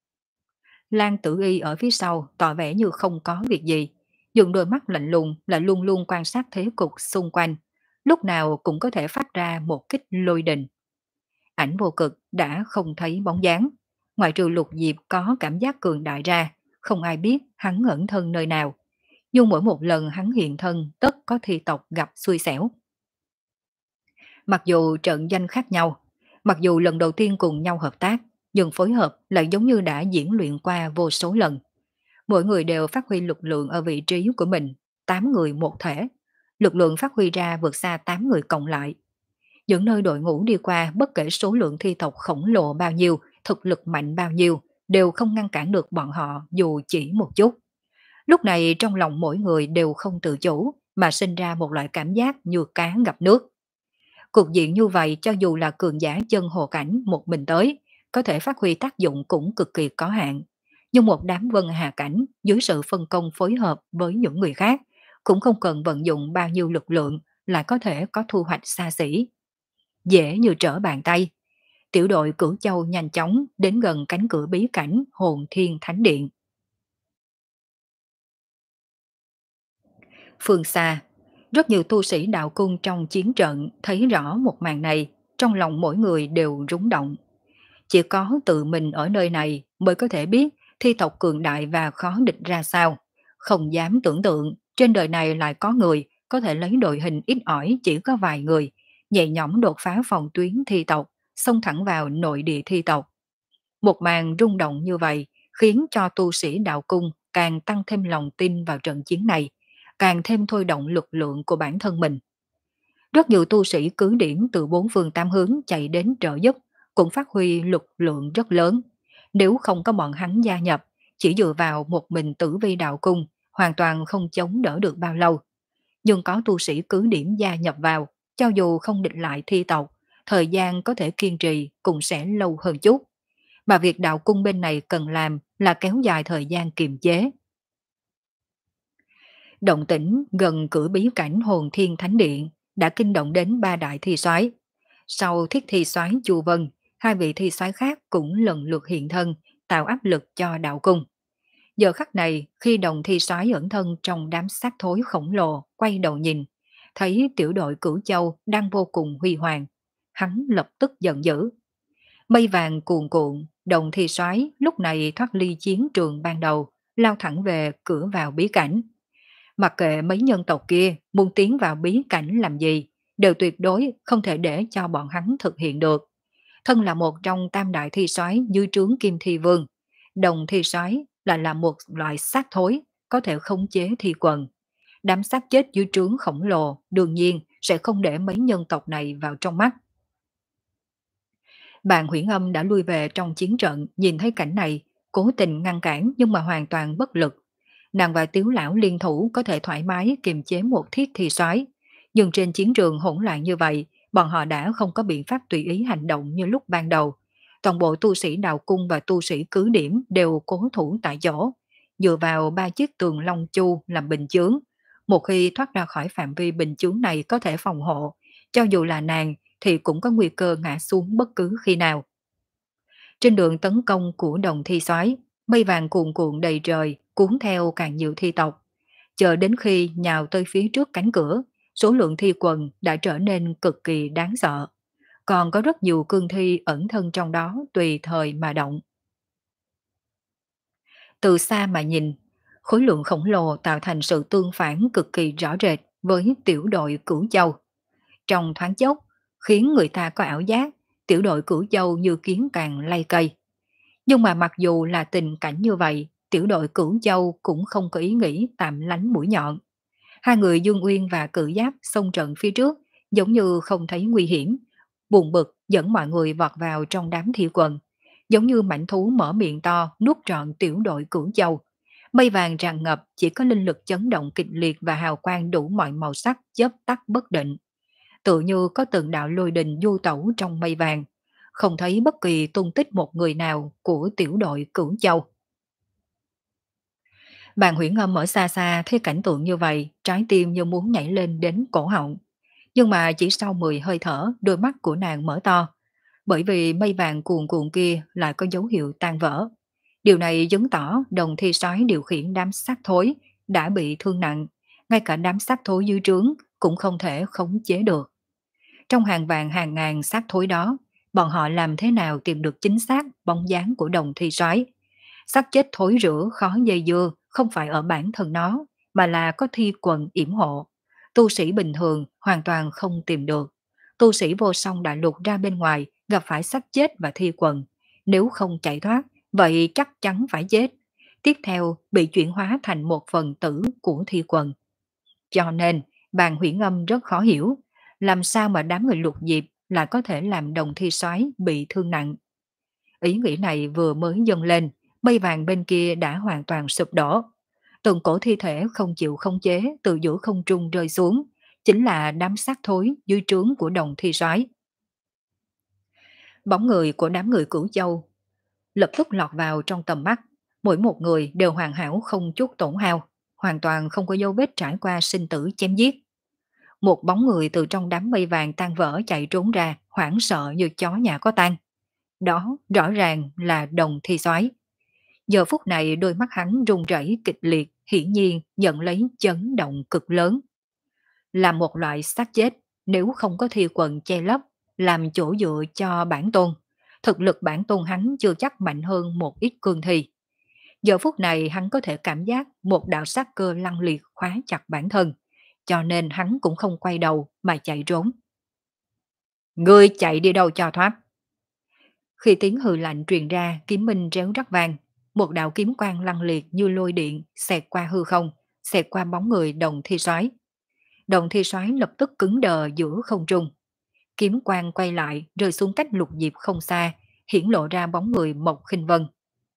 Lan Tử Y ở phía sau tỏ vẻ như không có việc gì, dùng đôi mắt lạnh lùng là luôn luôn quan sát thế cục xung quanh, lúc nào cũng có thể phát ra một kích lôi đình. Ảnh Vô Cực đã không thấy bóng dáng, ngoại trừ Lục Diệp có cảm giác cường đại ra, không ai biết hắn ẩn thân nơi nào. nhưng mỗi một lần hắn hiện thân tất có thi tộc gặp xui xẻo. Mặc dù trận danh khác nhau, mặc dù lần đầu tiên cùng nhau hợp tác, nhưng phối hợp lại giống như đã diễn luyện qua vô số lần. Mỗi người đều phát huy lực lượng ở vị trí của mình, tám người một thể. Lực lượng phát huy ra vượt xa tám người cộng lại. Những nơi đội ngũ đi qua bất kể số lượng thi tộc khổng lồ bao nhiêu, thực lực mạnh bao nhiêu, đều không ngăn cản được bọn họ dù chỉ một chút. Lúc này trong lòng mỗi người đều không tự chủ mà sinh ra một loại cảm giác như cá gặp nước. Cục diện như vậy cho dù là cường giả chân hồ cảnh một mình tới, có thể phát huy tác dụng cũng cực kỳ có hạn. Nhưng một đám vân hà cảnh dưới sự phân công phối hợp với những người khác, cũng không cần vận dụng bao nhiêu lực lượng lại có thể có thu hoạch xa xỉ. Dễ như trở bàn tay. Tiểu đội Cửu Châu nhanh chóng đến gần cánh cửa bí cảnh Hồn Thiên Thánh Điện. Phương xa, rất nhiều tu sĩ đạo cung trong chiến trận thấy rõ một màn này, trong lòng mỗi người đều rúng động. Chỉ có tự mình ở nơi này mới có thể biết thi tộc cường đại và khó địch ra sao. Không dám tưởng tượng trên đời này lại có người có thể lấy đội hình ít ỏi chỉ có vài người, nhẹ nhõm đột phá phòng tuyến thi tộc, xông thẳng vào nội địa thi tộc. Một màn rung động như vậy khiến cho tu sĩ đạo cung càng tăng thêm lòng tin vào trận chiến này, càng thêm thôi động lực lượng của bản thân mình. Rất nhiều tu sĩ cứ điểm từ bốn phương tám hướng chạy đến trợ giúp, cũng phát huy lực lượng rất lớn. Nếu không có bọn hắn gia nhập, chỉ dựa vào một mình Tử Vi đạo cung, hoàn toàn không chống đỡ được bao lâu. Nhưng có tu sĩ cứ điểm gia nhập vào, cho dù không địch lại thi tộc, thời gian có thể kiên trì cũng sẽ lâu hơn chút. Mà việc đạo cung bên này cần làm là kéo dài thời gian kiềm chế. Động tĩnh gần cửa bí cảnh Hồn Thiên Thánh Điện đã kinh động đến ba đại thi soái. Sau thiết thi soái Chu Vân, hai vị thi soái khác cũng lần lượt hiện thân, tạo áp lực cho đạo cung. Giờ khắc này, khi đồng thi soái ẩn thân trong đám xác thối khổng lồ quay đầu nhìn, thấy tiểu đội Cửu Châu đang vô cùng huy hoàng, hắn lập tức giận dữ. Mây vàng cuồn cuộn, đồng thi soái lúc này thoát ly chiến trường ban đầu, lao thẳng về cửa vào bí cảnh. Mặc kệ mấy nhân tộc kia muốn tiến vào bí cảnh làm gì, đều tuyệt đối không thể để cho bọn hắn thực hiện được. Thân là một trong tam đại thi soái dưới trướng Kim Thi Vương, đồng thi soái là là một loại xác thối, có thể khống chế thi quần. Đám xác chết dưới trướng khổng lồ đương nhiên sẽ không để mấy nhân tộc này vào trong mắt. Bạn Huyễn Âm đã lui về trong chiến trận, nhìn thấy cảnh này, cố tình ngăn cản nhưng mà hoàn toàn bất lực. Nàng và Tiếu lão liên thủ có thể thoải mái kiềm chế một thiết thi soái, nhưng trên chiến trường hỗn loạn như vậy, bọn họ đã không có biện pháp tùy ý hành động như lúc ban đầu. Toàn bộ tu sĩ đạo cung và tu sĩ cứ điểm đều cố thủ tại chỗ, dựa vào ba chiếc tường long chu làm bình chướng. Một khi thoát ra khỏi phạm vi bình chướng này có thể phòng hộ, cho dù là nàng thì cũng có nguy cơ ngã xuống bất cứ khi nào. Trên đường tấn công của đồng thi soái, mây vàng cuồn cuộn đầy trời, cuốn theo càng nhiều thi tộc. Chờ đến khi nhào tới phía trước cánh cửa, số lượng thi quần đã trở nên cực kỳ đáng sợ. Còn có rất nhiều cương thi ẩn thân trong đó tùy thời mà động. Từ xa mà nhìn, khối lượng khổng lồ tạo thành sự tương phản cực kỳ rõ rệt với tiểu đội Cửu Châu. Trong thoáng chốc, khiến người ta có ảo giác, tiểu đội Cửu Châu như kiến càng lay cây. Nhưng mà mặc dù là tình cảnh như vậy, tiểu đội Cửu Châu cũng không có ý nghĩ tạm lánh mũi nhọn. Hai người Dương Uyên và Cự Giáp xông trận phía trước, giống như không thấy nguy hiểm, buồn bực dẫn mọi người vọt vào trong đám thi quần, giống như mảnh thú mở miệng to nuốt trọn tiểu đội Cửu Châu. Mây vàng tràn ngập, chỉ có linh lực chấn động kịch liệt và hào quang đủ mọi màu sắc chớp tắt bất định. Tự như có từng đạo lôi đình du tẩu trong mây vàng, không thấy bất kỳ tung tích một người nào của tiểu đội Cửu Châu. Bàn Huyễn Âm ở xa xa thấy cảnh tượng như vậy, trái tim như muốn nhảy lên đến cổ họng. Nhưng mà chỉ sau mười hơi thở, đôi mắt của nàng mở to, bởi vì mây vàng cuồn cuộn kia lại có dấu hiệu tan vỡ. Điều này chứng tỏ đồng thi soái điều khiển đám xác thối đã bị thương nặng, ngay cả đám xác thối dưới trướng cũng không thể khống chế được. Trong hàng vàng hàng ngàn xác thối đó, bọn họ làm thế nào tìm được chính xác bóng dáng của đồng thi soái? Xác chết thối rữa khó dây dưa không phải ở bản thân nó, mà là có thi quần yểm hộ. Tu sĩ bình thường hoàn toàn không tìm được. Tu sĩ vô song đại lục ra bên ngoài gặp phải xác chết và thi quần. Nếu không chạy thoát, vậy chắc chắn phải chết. Tiếp theo bị chuyển hóa thành một phần tử của thi quần. Cho nên, bàn huyễn âm rất khó hiểu, làm sao mà đám người lục diệp lại có thể làm đồng thi soái bị thương nặng. Ý nghĩ này vừa mới dâng lên, mây vàng bên kia đã hoàn toàn sụp đổ. Từng cổ thi thể không chịu khống chế từ giữa không trung rơi xuống, chính là đám xác thối dưới trướng của đồng thi soái. Bóng người của đám người Cửu Châu lập tức lọt vào trong tầm mắt, mỗi một người đều hoàn hảo không chút tổn hao, hoàn toàn không có dấu vết trải qua sinh tử chém giết. Một bóng người từ trong đám mây vàng tan vỡ chạy trốn ra, hoảng sợ như chó nhà có tang. Đó rõ ràng là đồng thi soái. Giờ phút này đôi mắt hắn run rẩy kịch liệt, hiển nhiên nhận lấy chấn động cực lớn. Là một loại xác chết, nếu không có thi quần che lấp, làm chỗ dựa cho bản tôn. Thực lực bản tôn hắn chưa chắc mạnh hơn một ít cương thi. Giờ phút này hắn có thể cảm giác một đạo sát cơ lăng liệt khóa chặt bản thân, cho nên hắn cũng không quay đầu mà chạy trốn. Ngươi chạy đi đâu cho thoát? Khi tiếng hừ lạnh truyền ra, kiếm minh réo rắt vang, một đạo kiếm quang lăng liệt như lôi điện xẹt qua hư không, xẹt qua bóng người đồng thi soái. Đồng thi soái lập tức cứng đờ giữa không trung. Kiếm quang quay lại, rơi xuống cách lục diệp không xa, hiển lộ ra bóng người Mộc Khinh Vân.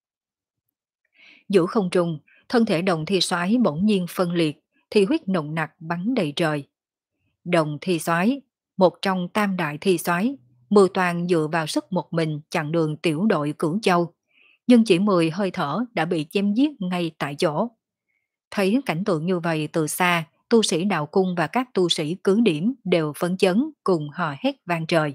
Giữa không trung, thân thể đồng thi soái bỗng nhiên phân liệt, thi huyết nồng nặc bắn đầy trời. Đồng thi soái, một trong tam đại thi soái, mưu toàn dựa vào sức một mình chặn đường tiểu đội Cửu Châu, nhưng chỉ mười hơi thở đã bị chém giết ngay tại chỗ. Thấy cảnh tượng như vậy từ xa, tu sĩ đạo cung và các tu sĩ cứ điểm đều phấn chấn cùng hò hét vang trời.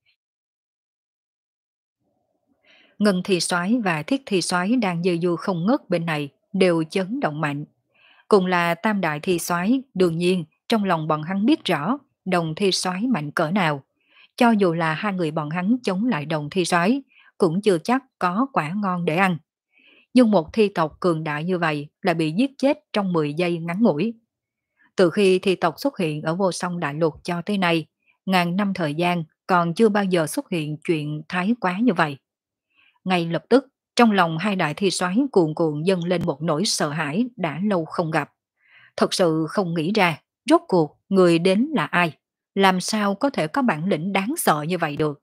Ngân thi soái và thiết thi soái đang dư du không ngớt bên này đều chấn động mạnh. Cùng là tam đại thi soái, đương nhiên trong lòng bọn hắn biết rõ đồng thi soái mạnh cỡ nào. Cho dù là hai người bọn hắn chống lại đồng thi soái, cũng chưa chắc có quả ngon để ăn. Nhưng một thi tộc cường đại như vậy lại bị giết chết trong mười giây ngắn ngủi. Từ khi thi tộc xuất hiện ở vô song đại lục cho tới nay, ngàn năm thời gian còn chưa bao giờ xuất hiện chuyện thái quá như vậy. Ngay lập tức, trong lòng hai đại thi soái cuồn cuộn dâng lên một nỗi sợ hãi đã lâu không gặp. Thật sự không nghĩ ra, rốt cuộc người đến là ai? Làm sao có thể có bản lĩnh đáng sợ như vậy được?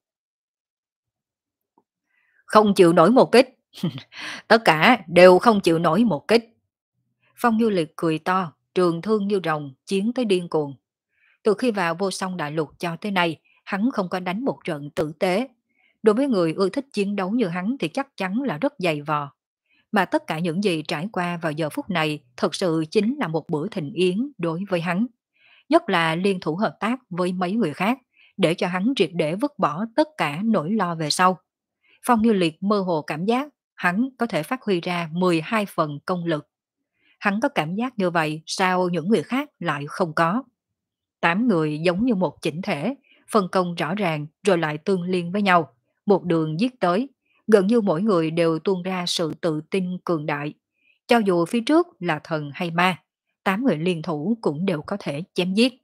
Không chịu nổi một kích. Tất cả đều không chịu nổi một kích. Phong Du Liệt cười to, trường thương như rồng, chiến tới điên cuồng. Từ khi vào vô song đại lục cho tới nay, hắn không có đánh một trận tử tế. Đối với người ưa thích chiến đấu như hắn thì chắc chắn là rất dày vò. Mà tất cả những gì trải qua vào giờ phút này thật sự chính là một bữa thịnh yến đối với hắn. Nhất là liên thủ hợp tác với mấy người khác, để cho hắn triệt để vứt bỏ tất cả nỗi lo về sau. Phong Như Liệt mơ hồ cảm giác hắn có thể phát huy ra mười hai phần công lực. Hắn có cảm giác như vậy sao những người khác lại không có. Tám người giống như một chỉnh thể, phân công rõ ràng rồi lại tương liên với nhau, một đường giết tới, gần như mỗi người đều tuôn ra sự tự tin cường đại. Cho dù phía trước là thần hay ma, tám người liên thủ cũng đều có thể chém giết.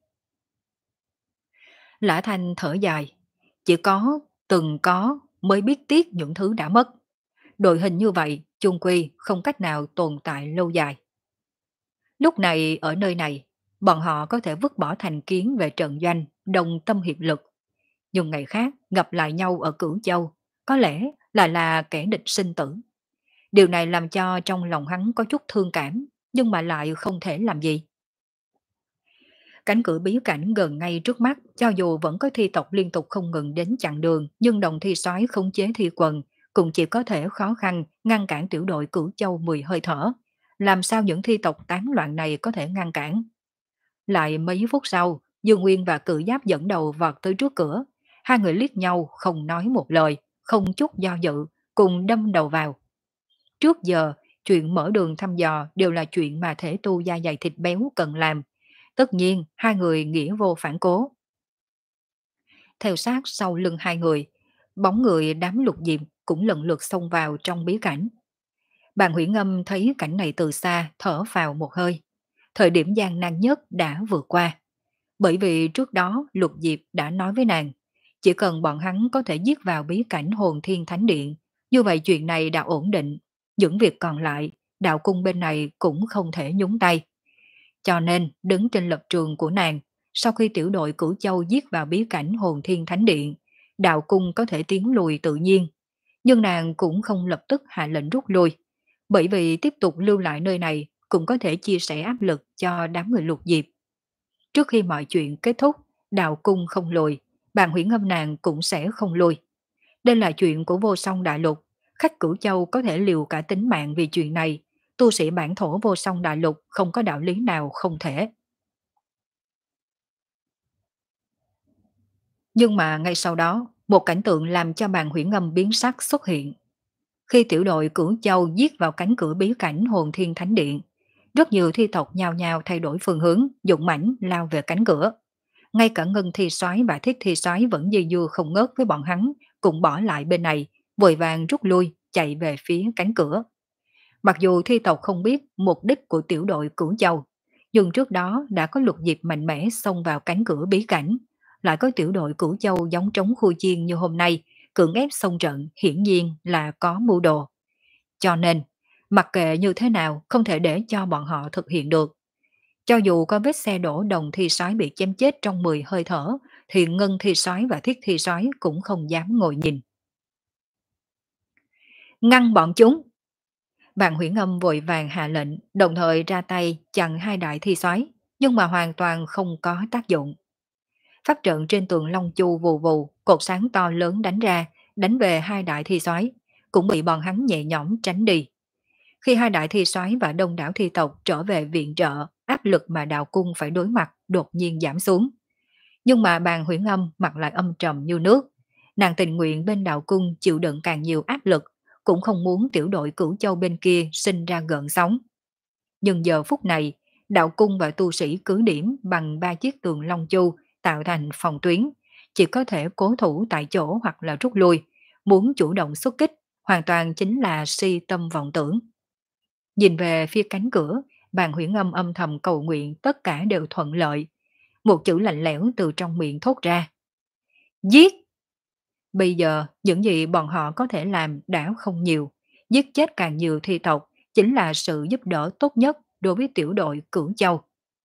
Lã Thanh thở dài, chỉ có từng có mới biết tiếc những thứ đã mất. Đội hình như vậy, chung quy không cách nào tồn tại lâu dài. Lúc này ở nơi này, bọn họ có thể vứt bỏ thành kiến về trận doanh, đồng tâm hiệp lực. Nhưng ngày khác gặp lại nhau ở Cửu Châu, có lẽ là là kẻ địch sinh tử. Điều này làm cho trong lòng hắn có chút thương cảm, nhưng mà lại không thể làm gì. Cánh cửa bí cảnh gần ngay trước mắt, cho dù vẫn có thi tộc liên tục không ngừng đến chặn đường, nhưng đồng thi soái khống chế thi quần, cũng chỉ có thể khó khăn ngăn cản tiểu đội Cửu Châu mười hơi thở. Làm sao những thi tộc tán loạn này có thể ngăn cản? Lại mấy phút sau, Dương Nguyên và Cự Giáp dẫn đầu vọt tới trước cửa. Hai người liếc nhau không nói một lời, không chút do dự, cùng đâm đầu vào. Trước giờ, chuyện mở đường thăm dò đều là chuyện mà thể tu da dày thịt béo cần làm. Tất nhiên, hai người nghĩa vô phản cố. Theo sát sau lưng hai người, bóng người đám lục diệm cũng lần lượt xông vào trong bí cảnh. Bàn Huyễn Ngâm thấy cảnh này từ xa, thở vào một hơi. thời điểm gian nan nhất đã vượt qua. Bởi vì trước đó Lục Diệp đã nói với nàng, chỉ cần bọn hắn có thể giết vào bí cảnh hồn thiên thánh điện, như vậy chuyện này đã ổn định, những việc còn lại, đạo cung bên này cũng không thể nhúng tay. Cho nên, đứng trên lập trường của nàng, sau khi tiểu đội Cửu Châu giết vào bí cảnh hồn thiên thánh điện, đạo cung có thể tiến lùi tự nhiên. Nhưng nàng cũng không lập tức hạ lệnh rút lui, bởi vì tiếp tục lưu lại nơi này cũng có thể chia sẻ áp lực cho đám người Lục Diệp. Trước khi mọi chuyện kết thúc, đạo cung không lùi, bàn huyễn ngâm nàng cũng sẽ không lùi. Đây là chuyện của vô song đại lục, khách Cửu Châu có thể liều cả tính mạng vì chuyện này, tu sĩ bản thổ vô song đại lục không có đạo lý nào không thể. Nhưng mà ngay sau đó, một cảnh tượng làm cho bàn huyễn ngâm biến sắc xuất hiện. Khi tiểu đội Cửu Châu giết vào cánh cửa bí cảnh hồn thiên thánh điện, rất nhiều thi tộc nhào nhào thay đổi phương hướng, dũng mãnh lao về cánh cửa. Ngay cả Ngân Thi Soái và Thiết Thi Soái vẫn dây dưa không ngớt với bọn hắn, cũng bỏ lại bên này, vội vàng rút lui, chạy về phía cánh cửa. Mặc dù thi tộc không biết mục đích của tiểu đội Cửu Châu, nhưng trước đó đã có Lục Diệp mạnh mẽ xông vào cánh cửa bí cảnh, lại có tiểu đội Cửu Châu giống trống khu chiên như hôm nay, cưỡng ép xông trận hiển nhiên là có mưu đồ. Cho nên, mặc kệ như thế nào không thể để cho bọn họ thực hiện được. Cho dù có vết xe đổ đồng thi soái bị chém chết trong mười hơi thở, thì Ngân Thi Soái và Thiết Thi Soái cũng không dám ngồi nhìn. Ngăn bọn chúng! Vạn Huyễn Âm vội vàng hạ lệnh, đồng thời ra tay chặn hai đại thi soái, nhưng mà hoàn toàn không có tác dụng. Pháp trận trên tường Long Chu vù vù, cột sáng to lớn đánh ra, đánh về hai đại thi soái, cũng bị bọn hắn nhẹ nhõm tránh đi. Khi hai đại thi soái và đông đảo thi tộc trở về viện trợ, áp lực mà đạo cung phải đối mặt đột nhiên giảm xuống. Nhưng mà bàn Huyễn Âm mặt lại âm trầm như nước. Nàng tình nguyện bên đạo cung chịu đựng càng nhiều áp lực, cũng không muốn tiểu đội Cửu Châu bên kia sinh ra gợn sóng. Nhưng giờ phút này, đạo cung và tu sĩ cứ điểm bằng ba chiếc tường Long Chu tạo thành phòng tuyến, chỉ có thể cố thủ tại chỗ hoặc là rút lui, muốn chủ động xuất kích, hoàn toàn chính là si tâm vọng tưởng. Nhìn về phía cánh cửa, bàn Huyễn Âm âm thầm cầu nguyện tất cả đều thuận lợi. Một chữ lạnh lẽo từ trong miệng thốt ra. Giết! Bây giờ, những gì bọn họ có thể làm đã không nhiều. Giết chết càng nhiều thi tộc chính là sự giúp đỡ tốt nhất đối với tiểu đội Cửu Châu.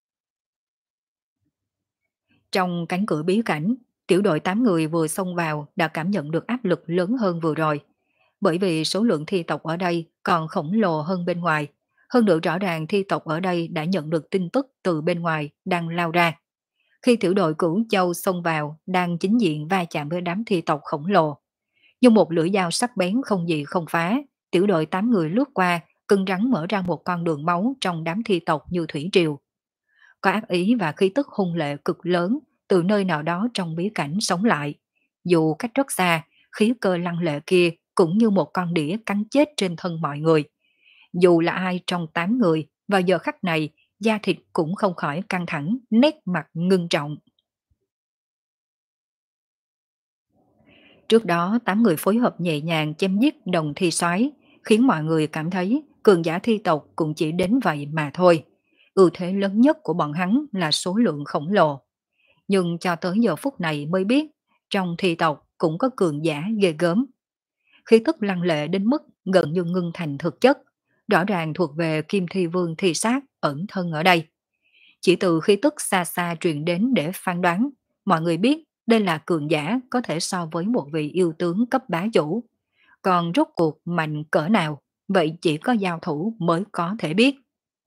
Trong cánh cửa bí cảnh, tiểu đội tám người vừa xông vào đã cảm nhận được áp lực lớn hơn vừa rồi. Bởi vì số lượng thi tộc ở đây còn khổng lồ hơn bên ngoài. Hơn nữa rõ ràng thi tộc ở đây đã nhận được tin tức từ bên ngoài đang lao ra. Khi tiểu đội Cửu Châu xông vào đang chính diện va chạm với đám thi tộc khổng lồ. Nhưng một lưỡi dao sắc bén không gì không phá, tiểu đội tám người lướt qua, cứng rắn mở ra một con đường máu trong đám thi tộc như thủy triều. Có ác ý và khí tức hung lệ cực lớn từ nơi nào đó trong bí cảnh sống lại. Dù cách rất xa, khí cơ lăng lệ kia cũng như một con đĩa cắn chết trên thân mọi người. Dù là ai trong tám người, vào giờ khắc này, da thịt cũng không khỏi căng thẳng, nét mặt ngưng trọng. Trước đó, tám người phối hợp nhẹ nhàng chém giết đồng thi soái, khiến mọi người cảm thấy cường giả thi tộc cũng chỉ đến vậy mà thôi. Ưu thế lớn nhất của bọn hắn là số lượng khổng lồ. Nhưng cho tới giờ phút này mới biết, trong thi tộc cũng có cường giả ghê gớm. Khí tức lăng lệ đến mức gần như ngưng thành thực chất, rõ ràng thuộc về Kim Thi Vương thi sát ẩn thân ở đây. Chỉ từ khí tức xa xa truyền đến để phán đoán, mọi người biết đây là cường giả có thể so với một vị yêu tướng cấp bá chủ. Còn rốt cuộc mạnh cỡ nào, vậy chỉ có giao thủ mới có thể biết.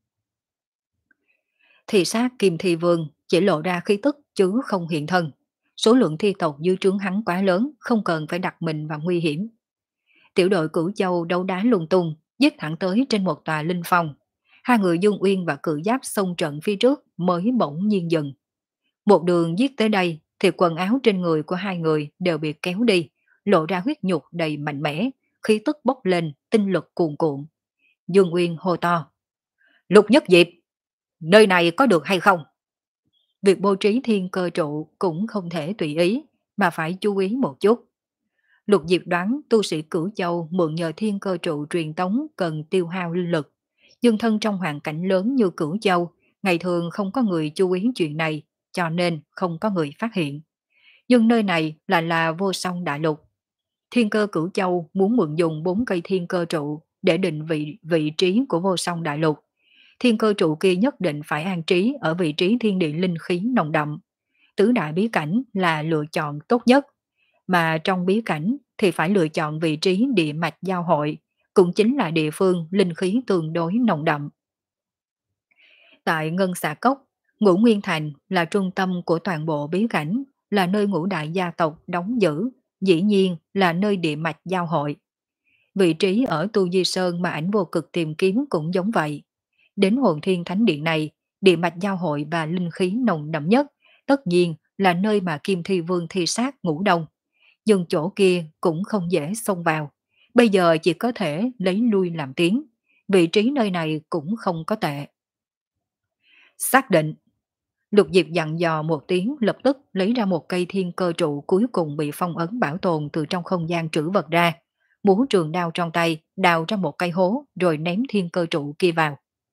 Thị sát Kim Thi Vương chỉ lộ ra khí tức chứ không hiện thân. Số lượng thi tộc dưới trướng hắn quá lớn, không cần phải đặt mình vào nguy hiểm. Tiểu đội Cửu Châu đấu đá lung tung, giết thẳng tới trên một tòa linh phong. Hai người Dung Uyên và Cự Giáp xông trận phía trước mới bỗng nhiên dừng. Một đường giết tới đây thì quần áo trên người của hai người đều bị kéo đi, lộ ra huyết nhục đầy mạnh mẽ, khí tức bốc lên, tinh lực cuồn cuộn. Dương Uyên hô to. Lục Nhất Diệp, nơi này có được hay không? Việc bố trí thiên cơ trụ cũng không thể tùy ý, mà phải chú ý một chút. Lục Diệp đoán tu sĩ Cửu Châu mượn nhờ thiên cơ trụ truyền tống cần tiêu hao linh lực. Dương thân trong hoàn cảnh lớn như Cửu Châu Ngày thường không có người chú ý chuyện này, cho nên không có người phát hiện. Nhưng nơi này là là vô song đại lục. Thiên cơ cửu châu muốn mượn dùng bốn cây thiên cơ trụ để định vị vị trí của vô song đại lục. Thiên cơ trụ kia nhất định phải an trí ở vị trí thiên địa linh khí nồng đậm. Tứ đại bí cảnh là lựa chọn tốt nhất, mà trong bí cảnh thì phải lựa chọn vị trí địa mạch giao hội, cũng chính là địa phương linh khí tương đối nồng đậm. Tại Ngân Xà Cốc, Ngũ Nguyên Thành là trung tâm của toàn bộ bí cảnh, là nơi ngũ đại gia tộc đóng giữ, dĩ nhiên là nơi địa mạch giao hội. Vị trí ở Tu Di Sơn mà ảnh vô cực tìm kiếm cũng giống vậy. Đến hồn thiên thánh điện này, địa mạch giao hội và linh khí nồng đậm nhất, tất nhiên là nơi mà Kim Thi Vương thi sát ngủ đông. Nhưng chỗ kia cũng không dễ xông vào. Bây giờ chỉ có thể lấy lui làm tiếng. Vị trí nơi này cũng không có tệ. Xác định. Lục Diệp dặn dò một tiếng, lập tức lấy ra một cây thiên cơ trụ cuối cùng bị phong ấn bảo tồn từ trong không gian trữ vật ra. Múa trường đao trong tay, đào ra một cây hố rồi ném thiên cơ trụ kia vào.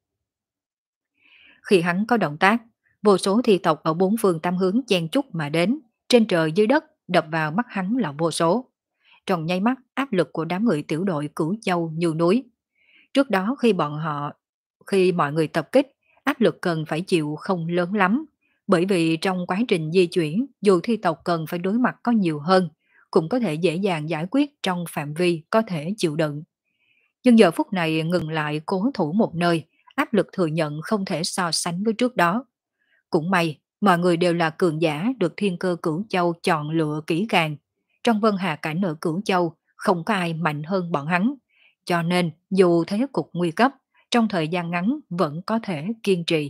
Khi hắn có động tác, vô số thi tộc ở bốn phương tám hướng chen chúc mà đến, trên trời dưới đất đập vào mắt hắn là vô số. Trong nháy mắt, áp lực của đám người tiểu đội Cửu Châu như núi. Trước đó khi bọn họ, khi mọi người tập kích, áp lực cần phải chịu không lớn lắm, bởi vì trong quá trình di chuyển, dù thi tộc cần phải đối mặt có nhiều hơn, cũng có thể dễ dàng giải quyết trong phạm vi có thể chịu đựng. Nhưng giờ phút này ngừng lại cố thủ một nơi, áp lực thừa nhận không thể so sánh với trước đó. Cũng may, mọi người đều là cường giả được Thiên Cơ Cửu Châu chọn lựa kỹ càng. Trong Vân Hà Cảnh ở Cửu Châu, không có ai mạnh hơn bọn hắn. Cho nên, dù thế cục nguy cấp, trong thời gian ngắn vẫn có thể kiên trì.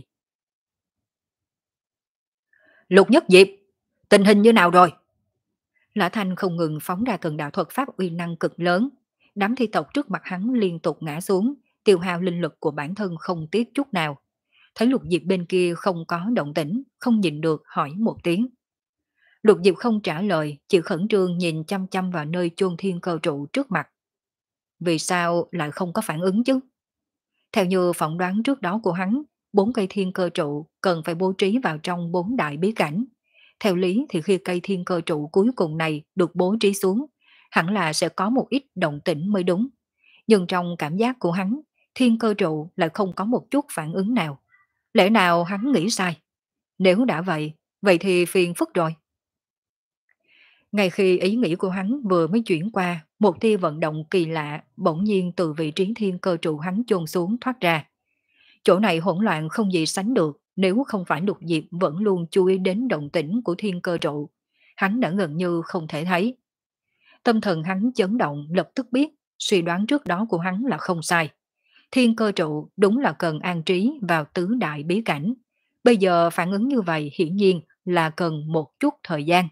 Lục Nhất Diệp, tình hình như nào rồi? Lã Thanh không ngừng phóng ra từng đạo thuật pháp uy năng cực lớn. Đám thi tộc trước mặt hắn liên tục ngã xuống, tiêu hao linh lực của bản thân không tiếc chút nào. Thấy Lục Diệp bên kia không có động tĩnh, không nhìn được hỏi một tiếng. Lục Diệp không trả lời, chỉ khẩn trương nhìn chăm chăm vào nơi chôn thiên cơ trụ trước mặt. Vì sao lại không có phản ứng chứ? Theo như phỏng đoán trước đó của hắn, bốn cây thiên cơ trụ cần phải bố trí vào trong bốn đại bí cảnh. Theo lý thì khi cây thiên cơ trụ cuối cùng này được bố trí xuống, hẳn là sẽ có một ít động tĩnh mới đúng. Nhưng trong cảm giác của hắn, thiên cơ trụ lại không có một chút phản ứng nào. Lẽ nào hắn nghĩ sai? Nếu đã vậy, vậy thì phiền phức rồi. Ngay khi ý nghĩ của hắn vừa mới chuyển qua, một tia vận động kỳ lạ bỗng nhiên từ vị trí thiên cơ trụ hắn chôn xuống thoát ra. Chỗ này hỗn loạn không gì sánh được, nếu không phải Lục Diệp vẫn luôn chú ý đến động tĩnh của thiên cơ trụ. Hắn đã gần như không thể thấy. Tâm thần hắn chấn động lập tức biết, suy đoán trước đó của hắn là không sai. Thiên cơ trụ đúng là cần an trí vào tứ đại bí cảnh. Bây giờ phản ứng như vậy hiển nhiên là cần một chút thời gian.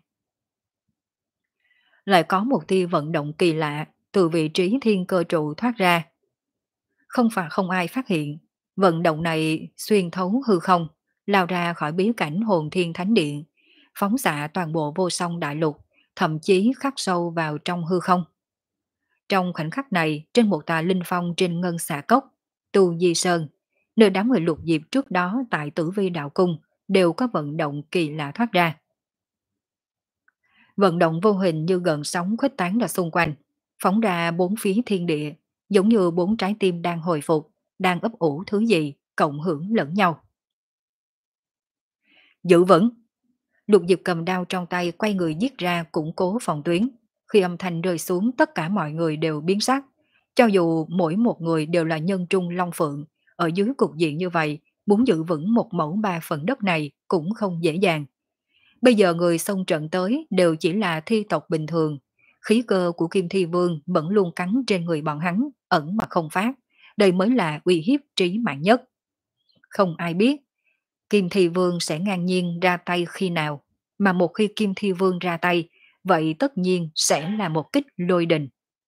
Lại có một tia vận động kỳ lạ từ vị trí thiên cơ trụ thoát ra. Không phải không ai phát hiện, vận động này xuyên thấu hư không, lao ra khỏi bí cảnh hồn thiên thánh điện, phóng xạ toàn bộ vô song đại lục, thậm chí khắc sâu vào trong hư không. Trong khoảnh khắc này, trên một tòa linh phong trên ngân xạ cốc, Tu Di Sơn, nơi đám người Lục Diệp trước đó tại Tử Vi Đạo Cung, đều có vận động kỳ lạ thoát ra. Vận động vô hình như gần sóng khuếch tán ra xung quanh, phóng ra bốn phía thiên địa, giống như bốn trái tim đang hồi phục, đang ấp ủ thứ gì, cộng hưởng lẫn nhau. Giữ vững! Lục Diệp cầm đao trong tay quay người giết ra củng cố phòng tuyến. Khi âm thanh rơi xuống tất cả mọi người đều biến sắc. Cho dù mỗi một người đều là nhân trung long phượng, ở dưới cục diện như vậy, muốn giữ vững một mẫu ba phần đất này cũng không dễ dàng. Bây giờ người xông trận tới đều chỉ là thi tộc bình thường. Khí cơ của Kim Thi Vương vẫn luôn cắn trên người bọn hắn, ẩn mà không phát. Đây mới là uy hiếp trí mạng nhất. Không ai biết Kim Thi Vương sẽ ngang nhiên ra tay khi nào. Mà một khi Kim Thi Vương ra tay, vậy tất nhiên sẽ là một kích lôi đình.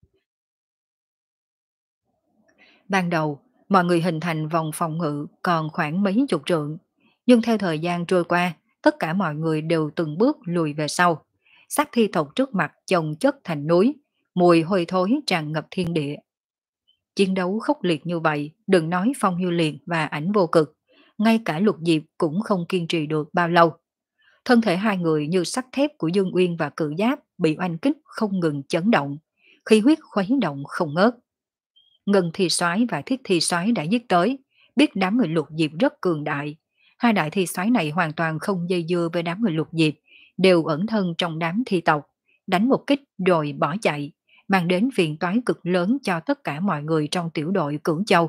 Ban đầu, mọi người hình thành vòng phòng ngự còn khoảng mấy chục trượng. Nhưng theo thời gian trôi qua, tất cả mọi người đều từng bước lùi về sau. Xác thi tộc trước mặt chồng chất thành núi, mùi hôi thối tràn ngập thiên địa. Chiến đấu khốc liệt như vậy, đừng nói Phong Như Liệt và Ảnh Vô Cực. ngay cả Lục Diệp cũng không kiên trì được bao lâu. Thân thể hai người như sắt thép của Dương Uyên và Cự Giáp bị oanh kích không ngừng chấn động, khí huyết khuấy động không ngớt. Ngân Thi Soái và Thiết Thi Soái đã giết tới, biết đám người Lục Diệp rất cường đại. Hai đại thi soái này hoàn toàn không dây dưa với đám người Lục Diệp, đều ẩn thân trong đám thi tộc, đánh một kích rồi bỏ chạy, mang đến phiền toái cực lớn cho tất cả mọi người trong tiểu đội Cửu Châu.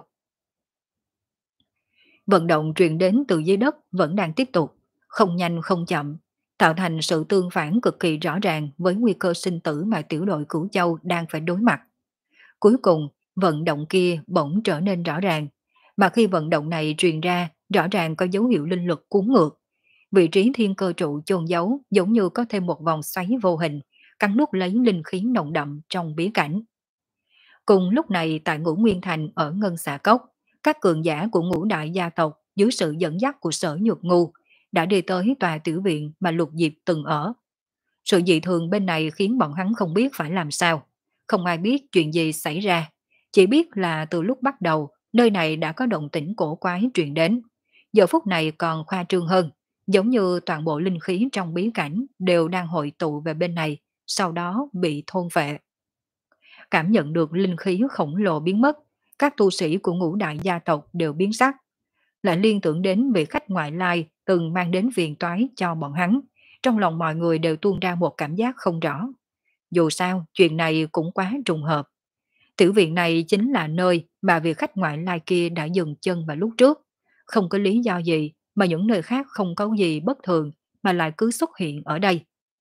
Vận động truyền đến từ dưới đất vẫn đang tiếp tục, không nhanh không chậm, tạo thành sự tương phản cực kỳ rõ ràng với nguy cơ sinh tử mà tiểu đội Cửu Châu đang phải đối mặt. Cuối cùng, vận động kia bỗng trở nên rõ ràng, mà khi vận động này truyền ra, rõ ràng có dấu hiệu linh lực cuốn ngược. Vị trí thiên cơ trụ chôn giấu giống như có thêm một vòng xoáy vô hình, cắn nuốt lấy linh khí nồng đậm trong bí cảnh. Cùng lúc này tại Ngũ Nguyên Thành ở Ngân Xà Cốc, các cường giả của ngũ đại gia tộc dưới sự dẫn dắt của Sở Nhược Ngu đã đi tới tòa tiểu viện mà Lục Diệp từng ở. Sự dị thường bên này khiến bọn hắn không biết phải làm sao. Không ai biết chuyện gì xảy ra. Chỉ biết là từ lúc bắt đầu, nơi này đã có động tĩnh cổ quái truyền đến. Giờ phút này còn khoa trương hơn, giống như toàn bộ linh khí trong bí cảnh đều đang hội tụ về bên này, sau đó bị thôn phệ. Cảm nhận được linh khí khổng lồ biến mất, các tu sĩ của ngũ đại gia tộc đều biến sắc. Lại liên tưởng đến vị khách ngoại lai từng mang đến phiền toái cho bọn hắn. Trong lòng mọi người đều tuôn ra một cảm giác không rõ. Dù sao, chuyện này cũng quá trùng hợp. Tiểu viện này chính là nơi mà vị khách ngoại lai kia đã dừng chân vào lúc trước. Không có lý do gì mà những nơi khác không có gì bất thường mà lại cứ xuất hiện ở đây.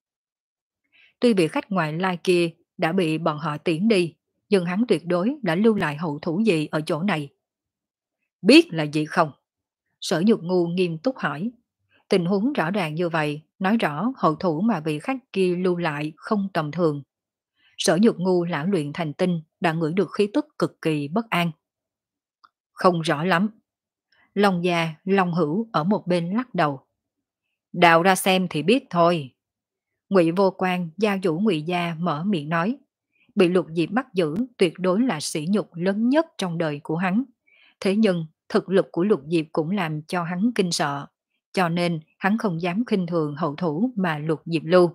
Tuy vị khách ngoại lai kia đã bị bọn họ tiễn đi, nhưng hắn tuyệt đối đã lưu lại hậu thủ gì ở chỗ này. Biết là gì không? Sở Nhược Ngu nghiêm túc hỏi. Tình huống rõ ràng như vậy, nói rõ hậu thủ mà vị khách kia lưu lại không tầm thường. Sở Nhược Ngu lão luyện thành tinh đã ngửi được khí tức cực kỳ bất an. Không rõ lắm. Long Gia, Long Hữu ở một bên lắc đầu. Đào ra xem thì biết thôi. Ngụy Vô Quan, gia chủ Ngụy Gia mở miệng nói. Bị Lục Diệp bắt giữ tuyệt đối là sỉ nhục lớn nhất trong đời của hắn. Thế nhưng thực lực của Lục Diệp cũng làm cho hắn kinh sợ, cho nên hắn không dám khinh thường hậu thủ mà Lục Diệp lưu.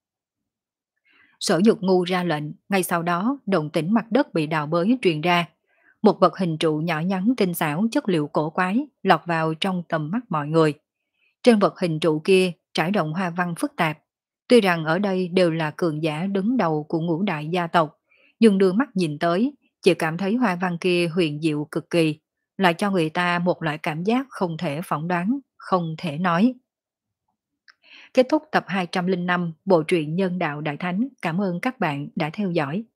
Sở Dục Ngu ra lệnh, ngay sau đó động tĩnh mặt đất bị đào bới truyền ra. Một vật hình trụ nhỏ nhắn tinh xảo chất liệu cổ quái lọt vào trong tầm mắt mọi người. Trên vật hình trụ kia trải rộng hoa văn phức tạp. Tuy rằng ở đây đều là cường giả đứng đầu của ngũ đại gia tộc, nhưng đưa mắt nhìn tới, chỉ cảm thấy hoa văn kia huyền diệu cực kỳ, lại cho người ta một loại cảm giác không thể phỏng đoán, không thể nói. Kết thúc tập hai trăm linh năm bộ truyện Nhân đạo Đại Thánh. Cảm ơn các bạn đã theo dõi.